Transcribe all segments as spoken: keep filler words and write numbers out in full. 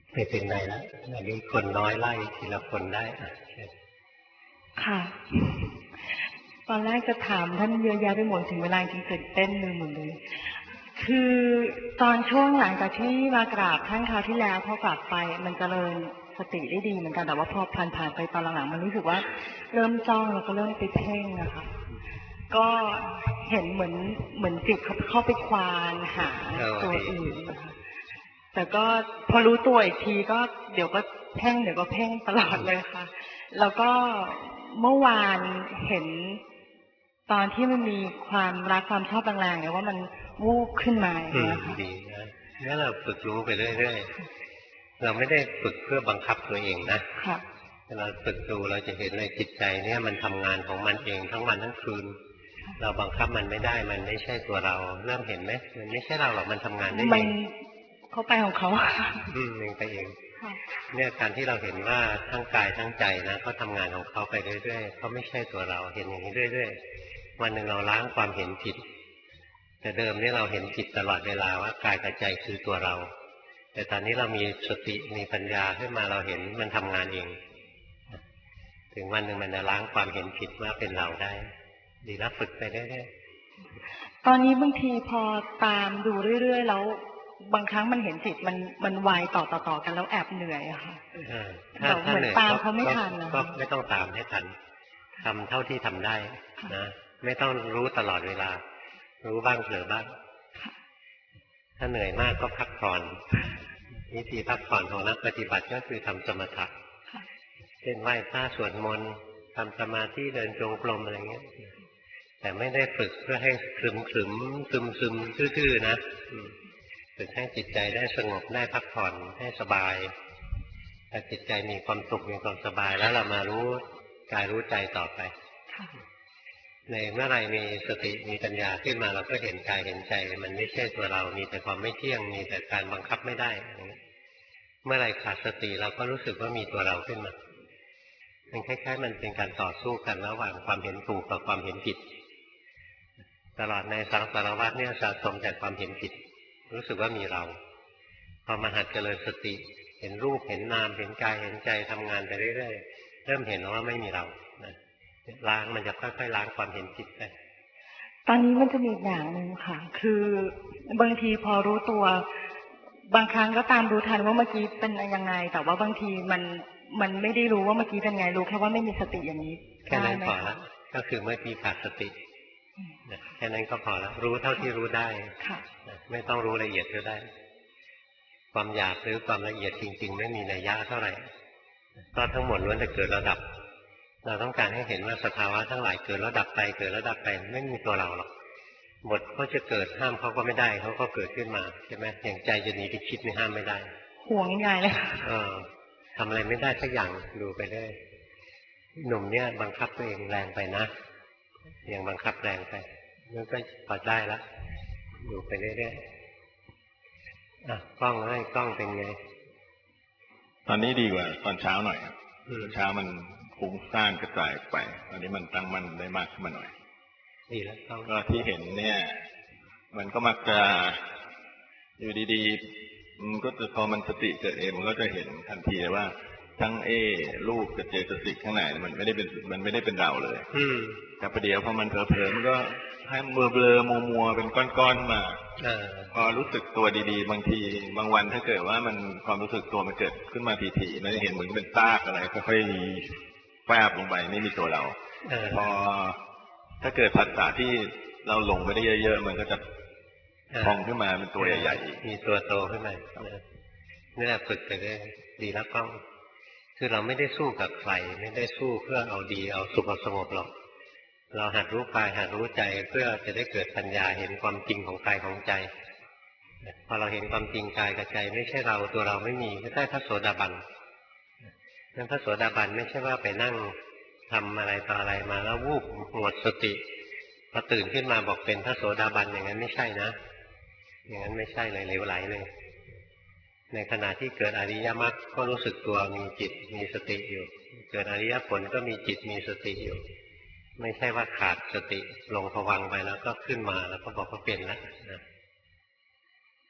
ไม่เป็นไรแล้วอันนี้คนน้อยไล่ทีละคนได้ค่ะตอนแรกจะถามท่านเยอะแยะไปหมดถึงเวลาจริงตื่นเต้นเลยหมดเลยคือตอนช่วงหลังจากที่มากราบท่านคราวที่แล้วพอกลับไปมันเจริญสติได้ดีเหมือนกันแต่ว่าพอผ่านผ่านไปตอนหลังๆมันรู้สึกว่าเริ่มจ้องแล้วก็เริ่มไปเพ่งนะคะก็เห็นเหมือนเหมือนจิตเขาเข้าไปควานหาตัวอื่นนะคะแต่ก็พอรู้ตัวอีกทีก็เดี๋ยวก็เพ่งเดี๋ยวก็เพ่งตลอดเลยค่ะแล้วก็เมื่อวานเห็นตอนที่มันมีความรักความชอบแรงๆเนี่ยว่ามันวูบขึ้นมาอย่างเงี้ยค่ะดีนะงั้นเราฝึกรู้ไปเรื่อยๆเราไม่ได้ฝึกเพื่อบังคับตัวเองนะเราฝึกดูเราจะเห็นเลยจิตใจเนี่ยมันทำงานของมันเองทั้งวันทั้งคืนเราบังคับมันไม่ได้มันไม่ใช่ตัวเราเริ่มเห็นไหมมันไม่ใช่เราหรอกมันทำงานได้เองเขาไปของเขาอืมเองไปเองเนี่ยการที่เราเห็นว่าทั้งกายทั้งใจนะเขาทำงานของเขาไปเรื่อยๆเขาไม่ใช่ตัวเราเห็นอย่างนี้เรื่อยๆวันหนึ่งเราล้างความเห็นผิดแต่เดิมนี่เราเห็นผิดตลอดเวลาว่ากายกับใจคือตัวเราแต่ตอนนี้เรามีสติมีปัญญาขึ้นมาเราเห็นมันทำงานเองถึงวันหนึ่งมันจะล้างความเห็นผิดว่าเป็นเราได้ดีแล้วฝึกไปเรื่อยๆตอนนี้บางทีพอตามดูเรื่อยๆแล้วบางครั้งมันเห็นจิตมันมันไวต่อต่อต่อกันแล้วแอบเหนื่อยอะค่ะถ้าถ้าเหนื่อยตามเขาไม่ทันก็ไม่ต้องตามให้ทันทำเท่าที่ทำได้นะไม่ต้องรู้ตลอดเวลารู้บ้างเผลอบ้างถ้าเหนื่อยมากก็พักผ่อนวิธีพักผ่อนของนักปฏิบัติก็คือทำสมถะเช่นไหว้พระสวดมนต์ทำสมาธิเดินจงกรมอะไรเงี้ยแต่ไม่ได้ฝึกเพื่อให้ขรึมขรึมซึมซึมทื่อๆนะฝึกให้จิตใจได้สงบได้พักผ่อนให้สบายแต่จิตใจมีความสุขมีความสบายแล้วเรามารู้กายรู้ใจต่อไปในเมื่อไรมีสติมีปัญญาขึ้นมาเราก็เห็นกายเห็นใจมันไม่ใช่ตัวเรามีแต่ความไม่เที่ยงมีแต่การบังคับไม่ได้เมื่อไรขาดสติเราก็รู้สึกว่ามีตัวเราขึ้นมามันคล้ายๆมันเป็นการต่อสู้กันระหว่างความเห็นถูกกับความเห็นผิดตลอดในสังสารวัฏเนี่ยสะสมแต่ความเห็นผิดรู้สึกว่ามีเราพอมาหัดเจริญสติเห็นรูปเห็นนามเห็นกายเห็นใจทำงานไปเรื่อยๆเริ่มเห็นว่าไม่มีเรานะล้างมันจะค่อยๆล้างความเห็นผิดไปตอนนี้มันจะมีอย่างหนึ่งค่ะคือบางทีพอรู้ตัวบางครั้งก็ตามรู้ทันว่าเมื่อกี้เป็นยังไงแต่ว่าบางทีมันมันไม่ได้รู้ว่าเมื่อกี้เป็นไงรู้แค่ว่าไม่มีสติอย่างนี้แค่นั้นพอแล้วก็คือเมื่อกี้ขาดสติแค่นั้นก็พอแล้วรู้เท่าที่รู้ได้ไม่ต้องรู้ละเอียดก็ได้ความอยากหรือความละเอียดจริงๆไม่มีนัยยะเท่าไหร่ก็ทั้งหมดล้วนแต่เกิดระดับเราต้องการให้เห็นว่าสภาวะทั้งหลายเกิดระดับไปเกิดระดับไปไม่มีตัวเราหรอกหมดเขาจะเกิดห้ามเขาก็ไม่ได้เขาก็เกิดขึ้นมาใช่ไหมอย่างใจจะหนีไปคิดไม่ห้ามไม่ได้ห่วงใหญ่เลยเออทำอะไรไม่ได้สักอย่างดูไปได้หนุ่มเนี่ยบังคับตัวเองแรงไปนะยังบังคับแรงไปมันก็พอได้แล้วดูไปเรื่อยๆอ่ะกล้องให้กล้องเป็นไงตอนนี้ดีกว่าตอนเช้าหน่อยครับเช้ามันฟุ้งซ่านกระจายไปตอนนี้มันตั้งมั่นได้มากขึ้นมาหน่อยดีแล้วก็ที่เห็นเนี่ยมันก็มักจะอยู่ดีๆมันก็จะพอมันสติเกิดเองมันก็จะเห็นทันทีเลยว่าทั้งเอรูปกับเจตสิกข้างในมันไม่ได้เป็นมันไม่ได้เป็นเราเลยแต่ประเดี๋ยวพอมันเผลอๆมันก็ให้เบลอเบลอมัวมัวเป็นก้อนๆมาพอรู้สึกตัวดีๆบางทีบางวันถ้าเกิดว่ามันความรู้สึกตัวมันเกิดขึ้นมาทีๆมันจะเห็นเหมือนเป็นซากอะไรค่อยๆแฝบลงไปไม่มีตัวเราพอถ้าเกิดภาษาที่เราหลงไปได้เยอะๆมันก็จะพองขึ้นมาเป็นตัวใหญ่ๆมีตัวโตขึ้นมานี่แหละฝึกไปได้ดีแล้วก็คือเราไม่ได้สู้กับใครไม่ได้สู้เพื่อเอาดีเอาสุขเอาสงบหรอกเราหัดรู้กายหัดรู้ใจเพื่อจะได้เกิดปัญญาเห็นความจริงของกายของใจพอเราเห็นความจริงกายกับใจไม่ใช่เราตัวเราไม่มีก็ได้พระโสดาบันนั้นพระโสดาบันไม่ใช่ว่าไปนั่งทำอะไรต่ออะไรมาแล้ววูบหมดสติพอตื่นขึ้นมาบอกเป็นพระโสดาบันอย่างนั้นไม่ใช่นะอย่างนั้นไม่ใช่เลยเหลวไหลเลยในขณะที่เกิดอริยมรรคก็รู้สึกตัวมีจิตมีสติอยู่เกิดอริยผลก็มีจิตมีสติอยู่ไม่ใช่ว่าขาดสติลงภวังค์ไปแล้วก็ขึ้นมาแล้วก็บอกว่าเป็นแล้วนะ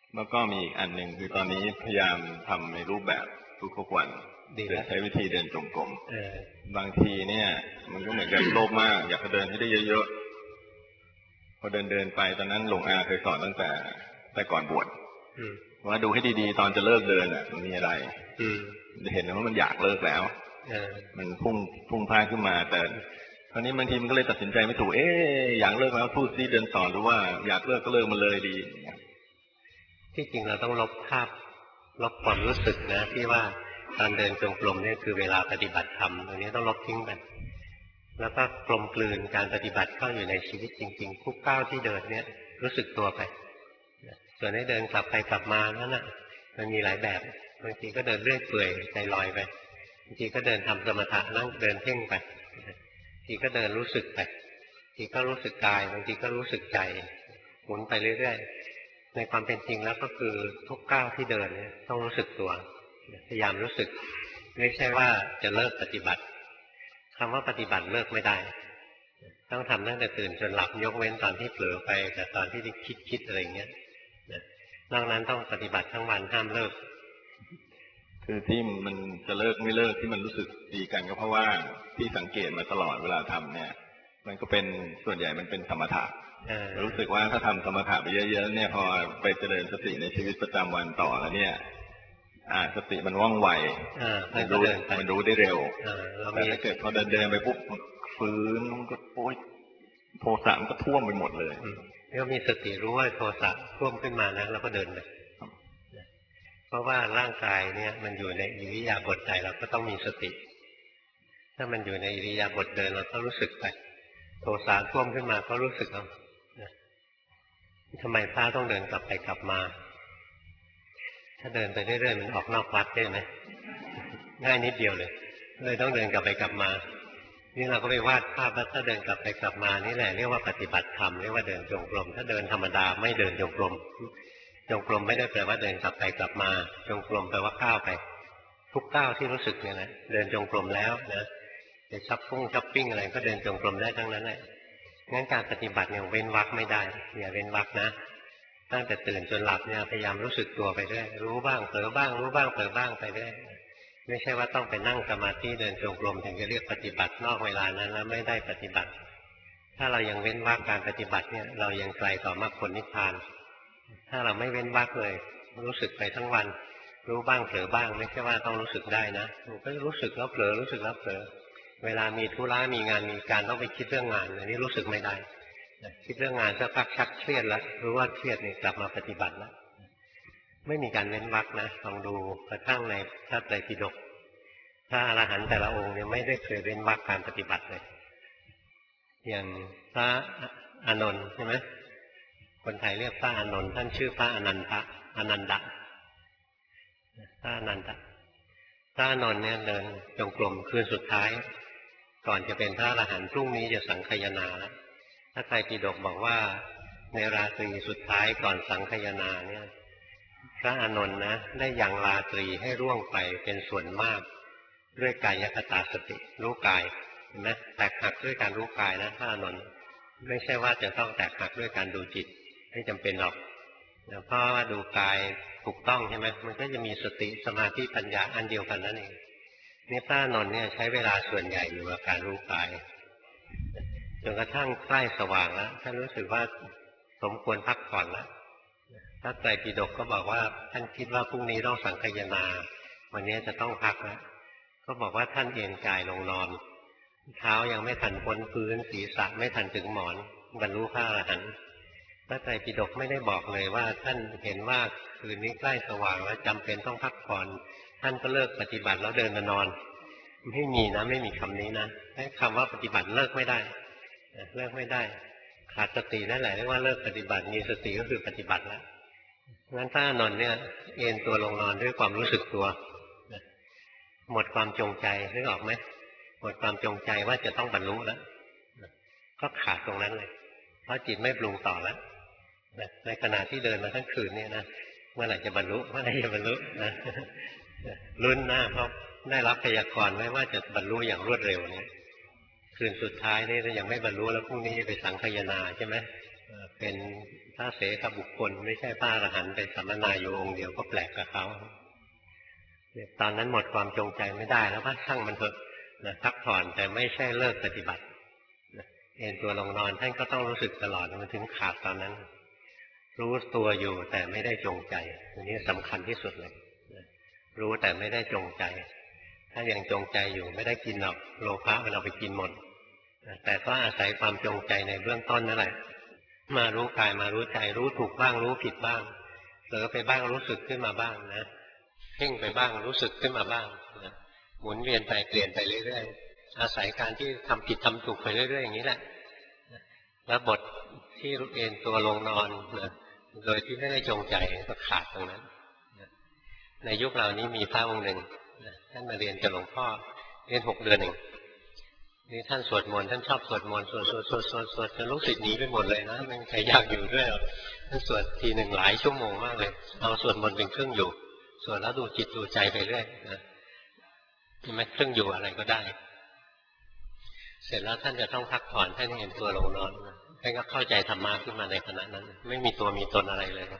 แล้วก็มีอีกอันหนึ่งคือตอนนี้พยายามทำในรูปแบบทุกๆวันโดยใช้วิธีเดินจงกรมบางทีเนี่ยมันก็เหมือนกับโลภมากอยากจะเดินให้ได้เยอะๆพอเดินเดินไปตอนนั้นหลวงอาเคยสอนตั้งแต่แต่ก่อนบวชว่าดูให้ดีๆตอนจะเลิกเดินอ่ะมันมีอะไรจะเห็นว่ามันอยากเลิกแล้วมันพุ่งพุ่งพลาดขึ้นมาแต่คราวนี้บางทีมันก็เลยตัดสินใจไม่ถูกเอ๊ะอยากเลิกแล้วพูดซิเดินสอนหรือว่าอยากเลิกก็เลิกมาเลยดีที่จริงเราต้องลบภาพลบความรู้สึกนะที่ว่าการเดินจงกรมนี่คือเวลาปฏิบัติธรรมตรงนี้ต้องลบทิ้งไปแล้วก็กลมกลืนการปฏิบัติเข้าอยู่ในชีวิตจริงๆทุกก้าวที่เดินเนี่ยรู้สึกตัวไปส่วนให้เดินกลับไปกลับมานั่นน่ะมันมีหลายแบบบางทีก็เดินเรื่อยเปื่อยใจลอยไปบางทีก็เดินทำสมถะนั่งเดินเพ่งไปบางทีก็เดินรู้สึกไปบางทีก็รู้สึกกายบางทีก็รู้สึกใจหมุนไปเรื่อยๆในความเป็นจริงแล้วก็คือทุกก้าวที่เดินเนี่ยต้องรู้สึกตัวพยายามรู้สึกไม่ใช่ว่าจะเลิกปฏิบัติคำว่าปฏิบัติเลิกไม่ได้ต้องทำตั้งแต่ตื่นจนหลับยกเว้นตอนที่เผลอไปกับตอนที่คิดคิดอะไรเงี้ยนอกนั้นต้องปฏิบัติทั้งวันห้ามเลิกคือที่มันจะเลิกไม่เลิกที่มันรู้สึกดีกันก็เพราะว่าที่สังเกตมาตลอดเวลาทำเนี่ยมันก็เป็นส่วนใหญ่มันเป็นสมถะรู้สึกว่าถ้าทำสมถะไปเยอะๆเนี่ยพอไปเจริญสติในชีวิตประจำวันต่อแล้วเนี่ยอ่าสติมันว่องไวมันรู้มันรู้ได้เร็วแต่ถ้าเกิดพอเดินเดินไปปุ๊บฟื้นมันก็โอ๊ยโทสะมันก็ท่วมไปหมดเลยก็มีสติรู้ว่าโทสะท่วมขึ้นมานะแล้วก็เดินไปเพราะว่าร่างกายเนี่ยมันอยู่ในอิริยาบถใดเราก็ต้องมีสติถ้ามันอยู่ในอิริยาบถเดินเราก็รู้สึกไปโทสะท่วมขึ้นมาก็รู้สึกเอาทำไมพระต้องเดินกลับไปกลับมาถ้าเดินไปเรื่อยๆมันออกนอกวัดได้ไหมง่ายนิดเดียวเลยเลยต้องเดินกลับไปกลับมานี่เราก็ไปวาดภาพว่าถ้าเดินกลับไปกลับมานี่แหละเรียกว่าปฏิบัติธรรมเรียกว่าเดินจงกรมถ้าเดินธรรมดาไม่เดินจงกรมจงกรมไม่ได้แปลว่าเดินกลับไปกลับมาจงกรมแปลว่าก้าวไปทุกก้าวที่รู้สึกเนี่ยนะเดินจงกรมแล้วนะจะช้อปปิ้งช้อปปิ้งอะไรก็เดินจงกรมได้ทั้งนั้นแหละงั้นการปฏิบัติเนี่ยเว้นวรรคไม่ได้อย่าเว้นวรรคนะตั้งแต่ตื่นจนหลับเนี่ยพยายามรู้สึกตัวไปด้วยรู้บ้างเผลอบ้างรู้บ้างเผลอบ้างไปด้วยไม่ใช่ว่าต้องไปนั่งสมาธิเดินจงกรมถึงจะเรียกปฏิบัตินอกเวลานั้นแล้วไม่ได้ปฏิบัติถ้าเรายังเว้นวรรคการปฏิบัติเนี่ยเรายังไกลต่อมรรคผลนิพพานถ้าเราไม่เว้นวรรคเลยรู้สึกไปทั้งวันรู้บ้างเผลอบ้างไม่ใช่ว่าต้องรู้สึกได้นะมันก็รู้สึกแล้วเผลอรู้สึกแล้วเผลอเวลามีธุระมีงานมีการต้องไปคิดเรื่องงานอันนี้รู้สึกไม่ได้คิดเรื่องงานสักพักชักเครียดแล้วรู้ว่าเครียดนี่กลับมาปฏิบัติแล้วไม่มีการเว้นวรรคนะลองดูกระทั่งในพระไตรปิฎกพระอรหันต์แต่ละองค์เนี่ยไม่ได้เคยเว้นวรรคการปฏิบัติเลยอย่างพระอานนท์ใช่ไหมคนไทยเรียกพระอานนท์ท่านชื่อพระอนันทะอนันดะพระอนันตะพระอานนท์เนี่ยเดินจงกรมคืนสุดท้ายก่อนจะเป็นพระอรหันต์พรุ่งนี้จะสังคายนาแล้วพระไตรปิฎกบอกว่าในราตรีสุดท้ายก่อนสังคายนาเนี่ยพระอานนท์นะได้ยังราตรีให้ร่วงไปเป็นส่วนมากด้วยกายคตาสติรู้กายเห็นไหมแตกหักด้วยการรู้กายนะพระอานนท์ไม่ใช่ว่าจะต้องแตกหักด้วยการดูจิตไม่จำเป็นหรอกเพราะว่าดูกายถูกต้องใช่ไหมมันก็จะมีสติสมาธิปัญญาอันเดียวกันนั่นเองนี่พระอานนท์เนี่ยใช้เวลาส่วนใหญ่อยู่กับการรู้กายจนกระทั่งใกล้สว่างแล้วท่านรู้สึกว่าสมควรพักผ่อนแล้วพระไตรปิฎกก็บอกว่าท่านคิดว่าพรุ่งนี้ต้องสังคายนาวันนี้จะต้องพักแล้วก็บอกว่าท่านเอนกายลงนอนเท้ายังไม่ทันพ้นพื้นศีรษะไม่ทันถึงหมอนบรรลุพระอรหันต์พระไตรปิฎกไม่ได้บอกเลยว่าท่านเห็นว่าคืนนี้ใกล้สว่างแล้วจำเป็นต้องพักผ่อนท่านก็เลิกปฏิบัติแล้วเดินมานอนไม่มีนะไม่มีคำนี้นะคำว่าปฏิบัติเลิกไม่ได้เลิกไม่ได้ขาดสตินั่นแหละเรียกว่าเลิกปฏิบัติมีสติก็คือปฏิบัติแล้วงั้นพระอานนท์เนี่ยเอนตัวลงนอนด้วยความรู้สึกตัวหมดความจงใจนึกออกไหมหมดความจงใจว่าจะต้องบรรลุแล้วก็ขาดตรงนั้นเลยเพราะจิตไม่ปรุงต่อแล้วในขณะที่เดินมาทั้งคืนเนี่ยนะเมื่อไหร่จะบรรลุเมื่อไหร่จะบรรลุนะลุ้นหน้าเพราะได้รับพยากรณ์ไว้ว่าจะบรรลุอย่างรวดเร็วเนี่ยคืนสุดท้ายนี่ยังไม่บรรลุแล้วพรุ่งนี้จะไปสังคายนาใช่ไหมเป็นพพระเสกบุคคลไม่ใช่พระอรหันต์ไปสัมมนาอยู่องค์เดียวก็แปลกกับเขาตอนนั้นหมดความจงใจไม่ได้แล้วว่าช่างมันเถอะนะพักผ่อนแต่ไม่ใช่เลิกปฏิบัตินะเอนตัวลงนอนท่านก็ต้องรู้สึกตลอดมันถึงขาดตอนนั้นรู้ตัวอยู่แต่ไม่ได้จงใจอันนี้สำคัญที่สุดเลยนะรู้แต่ไม่ได้จงใจถ้ายังจงใจอยู่ไม่ได้กินหรอกโลภะมันเอาไปกินหมดนะแต่ก็อาศัยความจงใจในเบื้องต้นนั่นแหละมารู้กายมารู้ใจรู้ถูกบ้างรู้ผิดบ้างเผลอไปบ้างรู้สึกขึ้นมาบ้างนะเพ่งไปบ้างรู้สึกขึ้นมาบ้างนะหมุนเวียนไปเปลี่ยนไปเรื่อยๆอาศัยการที่ทำผิดทำถูกไปเรื่อยๆอย่างนี้แหละแล้วบทที่เอนตัวลงนอนนะโดยที่ไม่ได้จงใจก็ขาดตรงนั้นในยุคเรานี้มีพระองค์หนึ่งท่านมาเรียนกับหลวงพ่อเรียนหกเดือนเองนี่ท่านสวดมนต์ท่านชอบสวดมนต์สวดสวดสวดสวดสวดจนลูกศิษย์หนีไปหมดเลยนะไม่ใครอยากอยู่ด้วยหรอกท่านสวดทีหนึ่งหลายชั่วโมงมากเลยเอาสวดมนต์เป็นเครื่องอยู่สวดแล้วดูจิตดูใจไปเรื่อยนะไม่เครื่องอยู่อะไรก็ได้เสร็จแล้วท่านจะต้องพักผ่อนท่านเห็นตัวลงนอนท่านก็เข้าใจธรรมะขึ้นมาในขณะนั้นไม่มีตัวมีตนอะไรเลย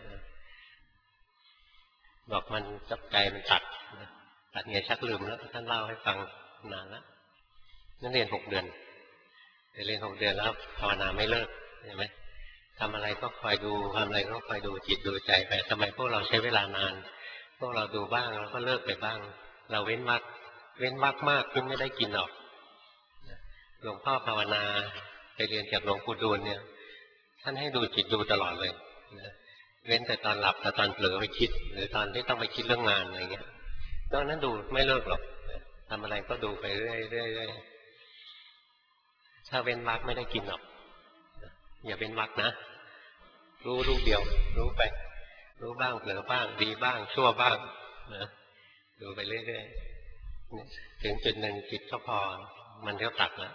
บอกมันจับใจมันตัดตัดไงชักลืมแล้วท่านเล่าให้ฟังนานแล้วนั่นเรียนหกเดือนเรียนหกเดือนแล้วภาวนาไม่เลิกเห็นไหมทำอะไรก็คอยดูทำอะไรก็คอยดูจิตดูใจไปทำไมพวกเราใช้เวลานานพวกเราดูบ้างแล้วก็เลิกไปบ้างเราเว้นวรรคเว้นวรรคมากขึ้นไม่ได้กินหรอกหลวงพ่อภาวนาไปเรียนกับหลวงปู่ดูลเนี่ยท่านให้ดูจิตดูตลอดเลยเว้นแต่ตอนหลับแต่ตอนเผลอไปคิดหรือตอนที่ต้องไปคิดเรื่องงานอะไรเงี้ยตอนนั้นดูไม่เลิกหรอกทำอะไรก็ดูไปเรื่อยๆถ้าเว้นวรรคไม่ได้กินหรอกอย่าเว้นวรรคนะรู้ลูกเดียวรู้ไปรู้บ้างเผลอบ้างดีบ้างชั่วบ้างนะดูไปเรื่อยๆถึงจุดหนึ่งจิตก็พอมันก็ตัดแล้ว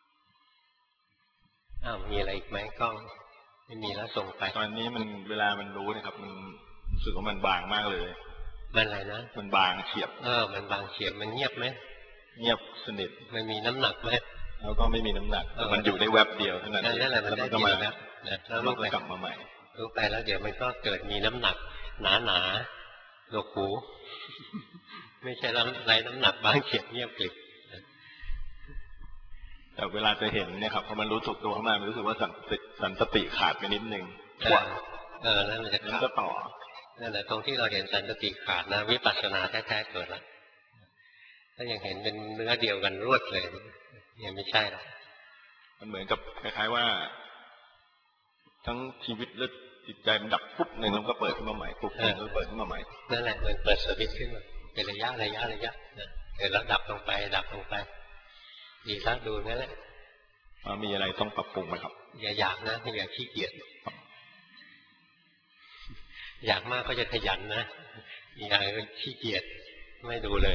อ้าวมีอะไรอีกไหมกล้องไม่มีแล้วส่งไปตอนนี้มันเวลามันรู้นะครับมันรู้สึกว่ามันบางมากเลยมันอะไรนะมันบางเฉียบเออมันบางเฉียบมันเงียบไหมเงียบสนิทมันมีน้ำหนักไหมแล้วก็ไม่มีน้ำหนักมันอยู่ในแวบเดียวเท่านั้นเองแล้วมันก็มาแล้วมันก็กลับมาใหม่รู้ไปแล้วเดี๋ยวมันก็เกิดมีน้ำหนักหนาหนาหนวกหูไม่ใช่ไรน้ำหนักบางเฉียบเงียบกริบแต่เวลาจะเห็นเนี่ยครับพอมันรู้สึกตัวเข้ามามันรู้สึกว่าสันติสันสติขาดไปนิดนึงเออแล้วมันจะขาดก็ต่อนั่นแหละตรงที่เราเห็นสันติขาดนะวิปัสสนาแท้ๆเกิดแล้วถ้ายังเห็นเป็นเนื้อเดียวกันรวดเลยยังไม่ใช่หรอกมันเหมือนกับคล้ายๆว่าทั้งชีวิตและจิตใจมันดับปุ๊บหนึ่งแล้วก็เปิดขึ้นมาใหม่ปุ๊บหนึ่งแล้วเปิดขึ้นมาใหม่นั่นแหละมันเปิดสวิตช์ขึ้นมาเป็นระยะระยะระยะเกิดแล้วดับลงไปดับลงไปดีแล้วดูนั่นแหละมีอะไรต้องปรับปรุงไหมครับอย่าอยากนะอย่าขี้เกียจอยากมากก็จะขยันนะอยากขี้เกียจไม่ดูเลย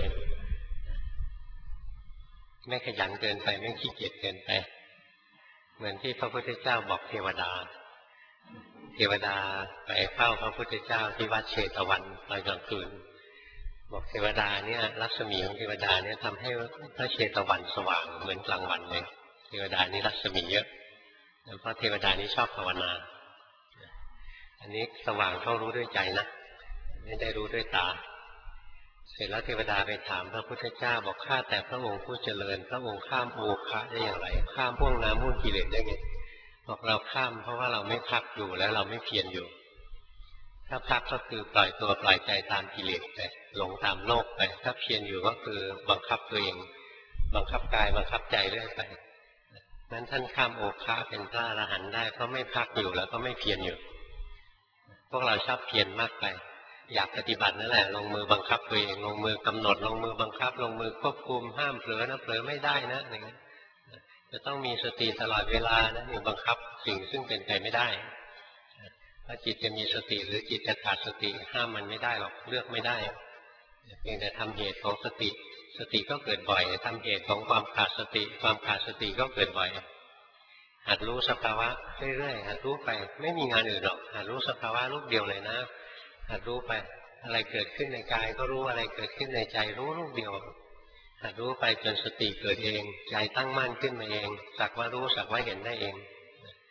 ไม่ขยันเกินไปไม่ขี้เกียจเกินไปเหมือนที่พระพุทธเจ้าบอกเทวดาเทวดาไปเฝ้าพระพุทธเจ้าที่วัดเชตวันตอนกลางคืนบอกเทวดาเนี่ยรัศมีของเทวดาเนี่ยทำให้พระเชตวันสว่างเหมือนกลางวันเลยเทวดานี่รัศมีเยอะเพราะเทวดานี่ชอบภาวนาอันนี้สว่างเขารู้ด้วยใจนะไม่ได้รู้ด้วยตาเสร็จแล้วเทวดาไปถามพระพุทธเจ้าบอกข้าแต่พระองค์ผู้เจริญพระองค์ข้ามโอคะได้อย่างไรข้ามพวกน้ำมุ่นกิเลสได้ไงบอกเราข้ามเพราะว่าเราไม่พักอยู่แล้วเราไม่เพียรอยู่ถ้าพักก็คือปล่อยตัวปล่อยใจตามกิเลสไปหลงตามโลกไปถ้าเพียรอยู่ก็คือบังคับตัวเองบังคับกายบังคับใจเรื่อยไปนั้นท่านข้ามโอคะเป็นพระอรหันต์ได้เพราะไม่พักอยู่แล้วก็ไม่เพียรอยู่พวกเราชอบเพียรมากไปอยากปฏิบัตินั่นแหละลงมือบังคับตัวเองลงมือกำหนดลงมือบังคับลงมือควบคุมห้ามเผลอนะเผลอไม่ได้นะอย่างนี้จะต้องมีสติตลอดเวลานะนี่บังคับสิ่งซึ่งเป็นไปไม่ได้ถ้าจิตจะมีสติหรือจิตจะขาดสติห้ามมันไม่ได้หรอกเลือกไม่ได้เพียงแต่ทำเหตุของสติสติก็เกิดบ่อยทำเหตุของความขาดสติความขาดสติก็เกิดบ่อยหัดรู้สภาวะเรื่อยๆหัดรู้ไปไม่มีงานอื่นหรอกหัดรู้สภาวะลูกเดียวเลยนะหัดรู้ไปอะไรเกิดขึ้นในกายก็รู้อะไรเกิดขึ้นในใจรู้ลูกเดียวหัดรู้ไปจนสติเกิดเองใจตั้งมั่นขึ้นมาเองสักว่ารู้สักว่าเห็นได้เอง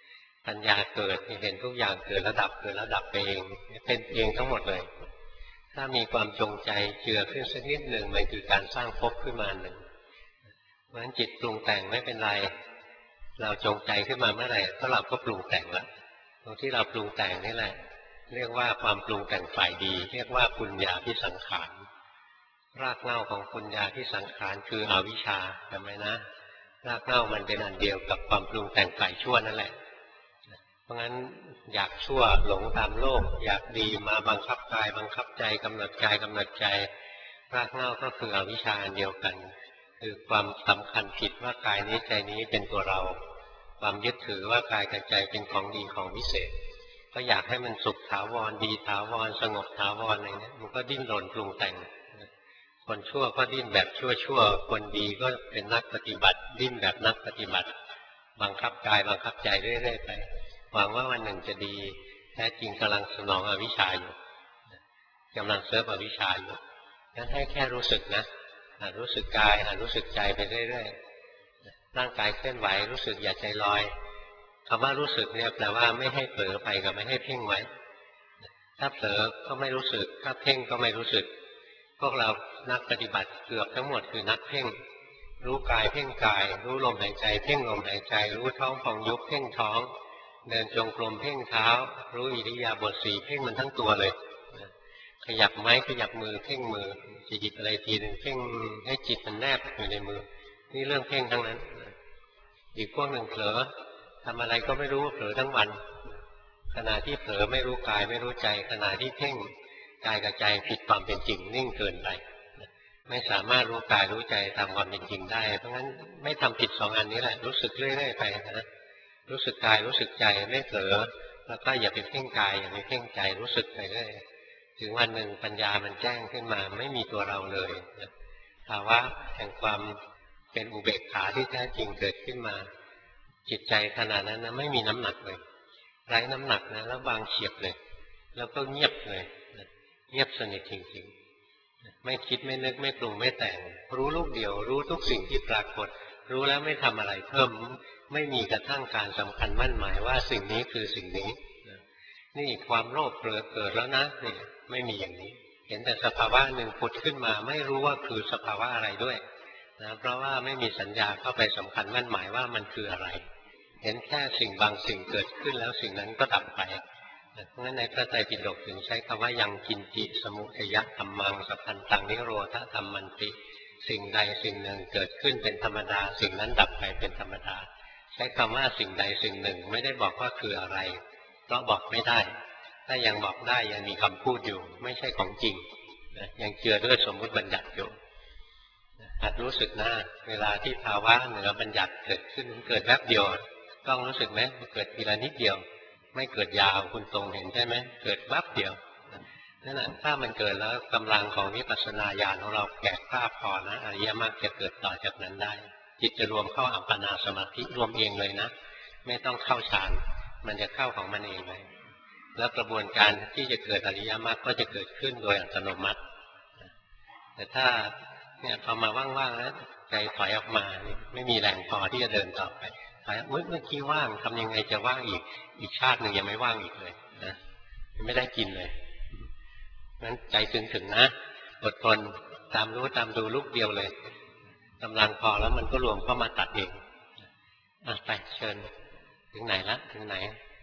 ปัญญาเกิดเห็นทุกอย่างเกิดแล้วดับเกิดแล้วดับไปเองเป็นเองทั้งหมดเลยถ้ามีความจงใจเจือขึ้นสักนิดหนึ่งมันคือการสร้างภพขึ้นมาหนึ่งเพราะฉะนั้นจิตปรุงแต่งไม่เป็นไรเราจงใจขึ้นมาเมื่อไหร่ก็เราก็ปรุงแต่งแล้วตรงที่เราปรุงแต่งนี่แหละเรียกว่าความปรุงแต่งฝ่ายดีเรียกว่าปุญญาภิสังขารรากเหง้าของปุญญาภิสังขารคืออวิชชาจำไว้นะรากเหง้ามันเป็นอันเดียวกับความปรุงแต่งฝ่ายชั่วนั่นแหละเพราะงั้นอยากชั่วหลงตามโลกอยากดีมาบังคับกายบังคับใจกำหนดกายกำหนดใจรากเหง้าก็คืออวิชชาอันเดียวกันคือความสำคัญผิดว่ากายนี้ใจนี้เป็นตัวเราความยึดถือว่ากายกับใจเป็นของดีของวิเศษก็อยากให้มันสุขถาวรดีถาวรสงบถาวรอะไรเงี้ยมันก็ดิ้นรนปรุงแต่งคนชั่วก็ดิ้นแบบชั่วๆคนดีก็เป็นนักปฏิบัติดิ้นแบบนักปฏิบัติบังคับกายบังคับใจเรื่อยๆไปหวังว่าวันหนึ่งจะดีแท้จริงกำลังสนองอวิชชาอยู่กำลังเซิร์ฟอวิชชาอยู่งั้นให้แค่รู้สึกนะรู้สึกกายรู้สึกใจไปเรื่อยๆร่างกายเคลื่อนไหวรู้สึกอย่าใจลอยคำว่ารู้สึกเนี่ยแปลว่าไม่ให้เผลอไปกับไม่ให้เพ่งไว้ถ้าเผลอก็ไม่รู้สึกถ้าเพ่งก็ไม่รู้สึกพวกเรานักปฏิบัติเกือบทั้งหมดคือนักเพ่งรู้กายเพ่งกายรู้ลมหายใจเพ่งลมหายใจรู้ท้องพองยุบเพ่งท้องเดินจงกรมเพ่งเท้ารู้อิริยาบถสี่เพ่งมันทั้งตัวเลยขยับไม้ขยับมือเพ่งมือจะหยิบอะไรทีหนึ่งเพ่งให้จิตมันแนบอยู่ในมือนี่เรื่องเพ่งทั้งนั้นอีกพวกหนึ่งเผลอทำอะไรก็ไม่รู้เผลอทั้งวันขณะที่เผลอไม่รู้กายไม่รู้ใจขณะที่เพ่งกายกับใจผิดความเป็นจริงนิ่งเกินไปไม่สามารถรู้กายรู้ใจตามความเป็นจริงได้เพราะงั้นไม่ทำผิดสองอันนี้แหละรู้สึกเรื่อยๆไปนะรู้สึกกายรู้สึกใจไม่เผลอแล้วก็อย่าไปเพ่งกายอย่าไปเพ่งใจรู้สึกไปเรื่อยถึงวันหนึ่งปัญญามันแจ้งขึ้นมาไม่มีตัวเราเลยภาวะแห่งความเป็นอุเบกขาที่แท้จริงเกิดขึ้นมาจิตใจขณะนั้นนะไม่มีน้ำหนักเลยไร้น้ำหนักนะแล้ววางเฉียบเลยแล้วก็เงียบเลยเงียบสนิทจริงๆไม่คิดไม่นึกไม่ปรุงไม่แต่งรู้ลูกเดียวรู้ทุกสิ่งที่ปรากฏรู้แล้วไม่ทำอะไรเพิ่มไม่มีกระทั่งการสำคัญมั่นหมายว่าสิ่งนี้คือสิ่งนี้นี่ความโลภเกิดเกิดแล้วนะนี่ไม่มีอย่างนี้เห็นแต่สภาวะหนึ่งผุดขึ้นมาไม่รู้ว่าคือสภาวะอะไรด้วยนะเพราะว่าไม่มีสัญญาเข้าไปสำคัญมั่นหมายว่ามันคืออะไรเห็นแค่สิ่งบางสิ่งเกิดขึ้นแล้วสิ่งนั้นก็ดับไปเพราะฉะนั้นในพระไตรปิฎกถึงใช้คำว่ายังกินจิสมุทยะธัมมังสัพพันตังนิโรธธัมมันติสิ่งใดสิ่งหนึ่งเกิดขึ้นเป็นธรรมดาสิ่งนั้นดับไปเป็นธรรมดาใช้คำว่าสิ่งใดสิ่งหนึ่งไม่ได้บอกว่าคืออะไรเพราะบอกไม่ได้ถ้ายังบอกได้ยังมีคำพูดอยู่ไม่ใช่ของจริงนะยังเจือด้วยสมมุติบัญญัติอยู่หัดรู้สึกนะเวลาที่ภาวะเหนือบัญญัติเกิดขึ้นเกิดแป๊บเดียวต้องรู้สึกไหมเกิดทีละนิดเดียวไม่เกิดยาวคุณตรงเห็นใช่ไหมเกิดแป๊บเดียวนั่นแหละถ้ามันเกิดแล้วกำลังของวิปัสสนาญาณของเราแก่กล้าพอนะอริยมรรคจะเกิดต่อจากนั้นได้จิตจะรวมเข้าอัปปนาสมาธิรวมเองเลยนะไม่ต้องเข้าฌานมันจะเข้าของมันเองเลยแล้วกระบวนการที่จะเกิดอริยมรรคก็จะเกิดขึ้นโดยอัตโนมัติแต่ถ้าเนี่ยพอมาว่างๆแล้วใจถอยออกมาไม่มีแรงพอที่จะเดินต่อไปถอยเมื่อกี้ว่างทำยังไงจะว่างอีกอีกชาติหนึ่งยังไม่ว่างอีกเลยนะไม่ได้กินเลยนั้นใจถึงๆนะอดทนตามรู้ตามดูลูกเดียวเลยกำลังพอแล้วมันก็รวมเข้ามาตัดเองอ่ะไปเชิญถึงไหนละถึงไหน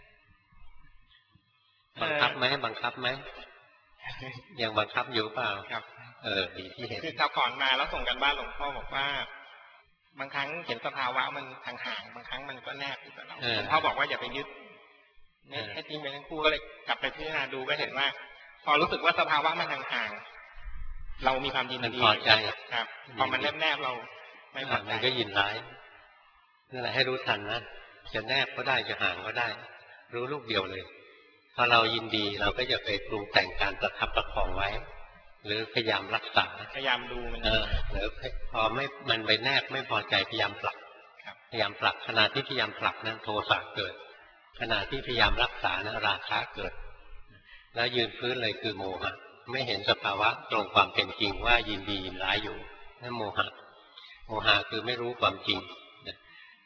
บังคับไหมบังคับไหมยังบังคับอยู่เปล่าครับเออดีที่เห็นคือคราวก่อนมาแล้วส่งกันบ้านหลวงพ่อบอกว่าบางครั้งเห็นสภาวะมันห่างๆบางครั้งมันก็แนบอยู่กับเราหลวงพ่อบอกว่าอย่าไปยึดให้ทิ้งไปทั้งคู่ก็เลยกลับไปพิจารณาดูก็เห็นว่าพอรู้สึกว่าสภาวะมันห่างๆเรามีความยินดีพอใจครับพอมันแนบๆเราไม่พอใจมันก็ยินร้ายนั่นแหละให้รู้ทันนะจะแนบก็ได้จะห่างก็ได้รู้ลูกเดียวเลยพอเรายินดีเราก็จะไปปรุงแต่งการประคับประคองไว้หรือพยายามรักษาพยายามดูมันเออหรือพอไม่มันไปแนบไม่พอใจพยายามผลักพยายามผลักขณะที่พยายามผลักนั้นโทสะเกิดขณะที่พยายามรักษานั้นราคะเกิดแล้วยืนพื้นเลยคือโมหะไม่เห็นสภาวะตรงความเป็นจริงว่ายินดียินร้ายอยู่นั่นโมหะโมหะคือไม่รู้ความจริง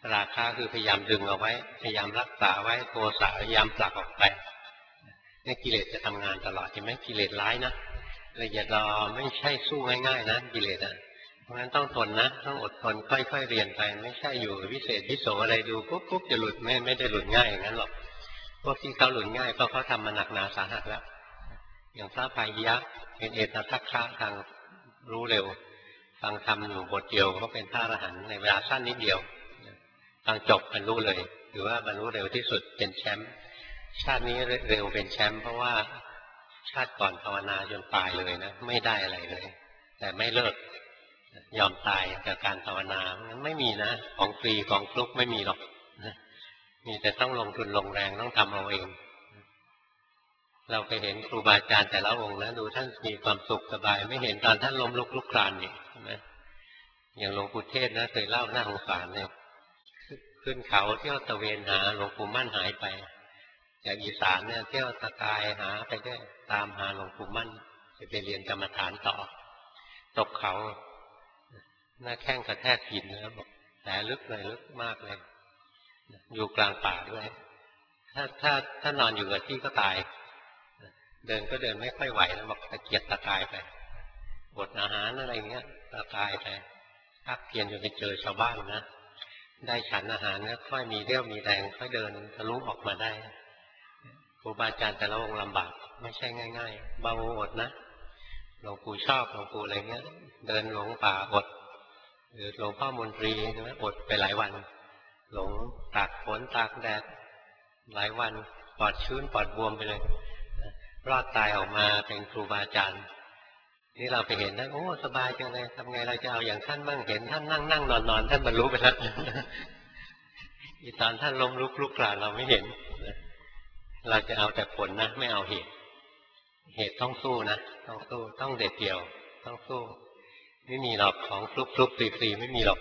ราคะคือพยายามดึงเอาไว้พยายามรักษาไว้โทสะพยายามผลักออกไปนี่กิเลสจะทำงานตลอดเห็นไหมกิเลสร้ายนะละเอียดรอไม่ใช่สู้ง่ายๆนะกิเลสอ่ะเพราะฉะนั้นต้องทนนะต้องอดทนค่อยๆเรียนไปไม่ใช่อยู่วิเศษวิโสอะไรดูปุ๊บปุ๊บจะหลุดไม่ไม่ได้หลุดง่ายอย่างนั้นหรอกพวกที่เขาหลุดง่ายเพราะเขาทำมาหนักหนาสาหัสแล้วอย่างพระพายะเป็นเอตทัคคะทางรู้เร็วฟังธรรมอยู่บทเดียวเขาเป็นพระอรหันต์ในเวลาสั้นนิดเดียวฟังจบบรรลุเลยหรือว่าบรรลุเร็วที่สุดเป็นแชมป์ชาตินี้เร็วเป็นแชมป์เพราะว่าชาติก่อนภาวนาจนตายเลยนะไม่ได้อะไรเลยแต่ไม่เลิกยอมตายจากการภาวนามันไม่มีนะของฟรีของฟลุกไม่มีหรอกมีแต่ต้องลงทุนลงแรงต้องทำเอาเองเราไปเห็นครูบาอาจารย์แต่ละองค์นะดูท่านมีความสุขสบายไม่เห็นตอนท่านล้มลุกลุกคลานนี่ใช่ไหมอย่างหลวงปู่เทศนะเคยเล่าหน้าสงสารเนี่ยขึ้นเขาเที่ยวตะเวนหาหลวงปู่มั่นหายไปจากอีสานเนี่ยเที่ยวตะกายหาไปได้ตามหาหลวงปู่มั่นจะไปเรียนกรรมฐานต่อตกเขาหน้าแข้งกระแทกหินนะบอกแผลลึกเลยลึกมากเลยอยู่กลางป่าด้วยถ้าถ้าถ้านอนอยู่กับที่ก็ตายเดินก็เดินไม่ค่อยไหวนะบอกตะเกียกตะกายไปอดอาหารอะไรเงี้ยตะกายไปพักเพียรจนไปเจอชาวบ้านนะได้ฉันอาหารนะค่อยมีเรี่ยวมีแรงค่อยเดินทะลุออกมาได้ครูบาอาจารย์แต่ละองค์ลำบากไม่ใช่ง่ายๆเบาอดนะหลวงปู่ชอบหลวงปู่อะไรเงี้ยเดินหลงป่าอดหรือหลวงพ่อมนตรีใช่ไหมอดไปหลายวันหลงตากฝนตากแดดหลายวันปอดชื้นปอดบวมไปเลยรอดตายออกมาเป็นครูบาอาจารย์นี่เราไปเห็นนะโอ้สบายจังเลยทำไงเราจะเอาอย่างท่านบ้างเห็นท่านนั่งนั่งนอนนอนท่านบรรลุไปแล้วอีตอนท่านล้มลุกลุกคลานเราไม่เห็นเราจะเอาแต่ผลนะไม่เอาเหตุเหตุต้องสู้นะต้องสู้ต้องเด็ดเดี่ยวต้องสู้ไม่มีหรอกของฟลุกฟลุกฟรีฟรีไม่มีหรอก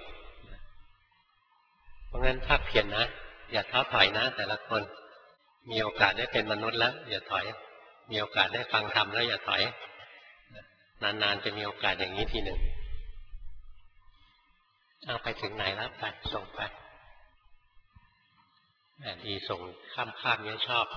เพราะงั้นถ้าเพียรนะอย่าท้อถอยนะแต่ละคนมีโอกาสได้เป็นมนุษย์แล้วอย่าถอยมีโอกาสได้ฟังธรรมแล้วอย่าถอยนานๆจะมีโอกาสอย่างนี้ทีหนึ่งเอาไปถึงไหนแล้วไปส่งไปดีส่งข้ามข้ามเนี้ยชอบ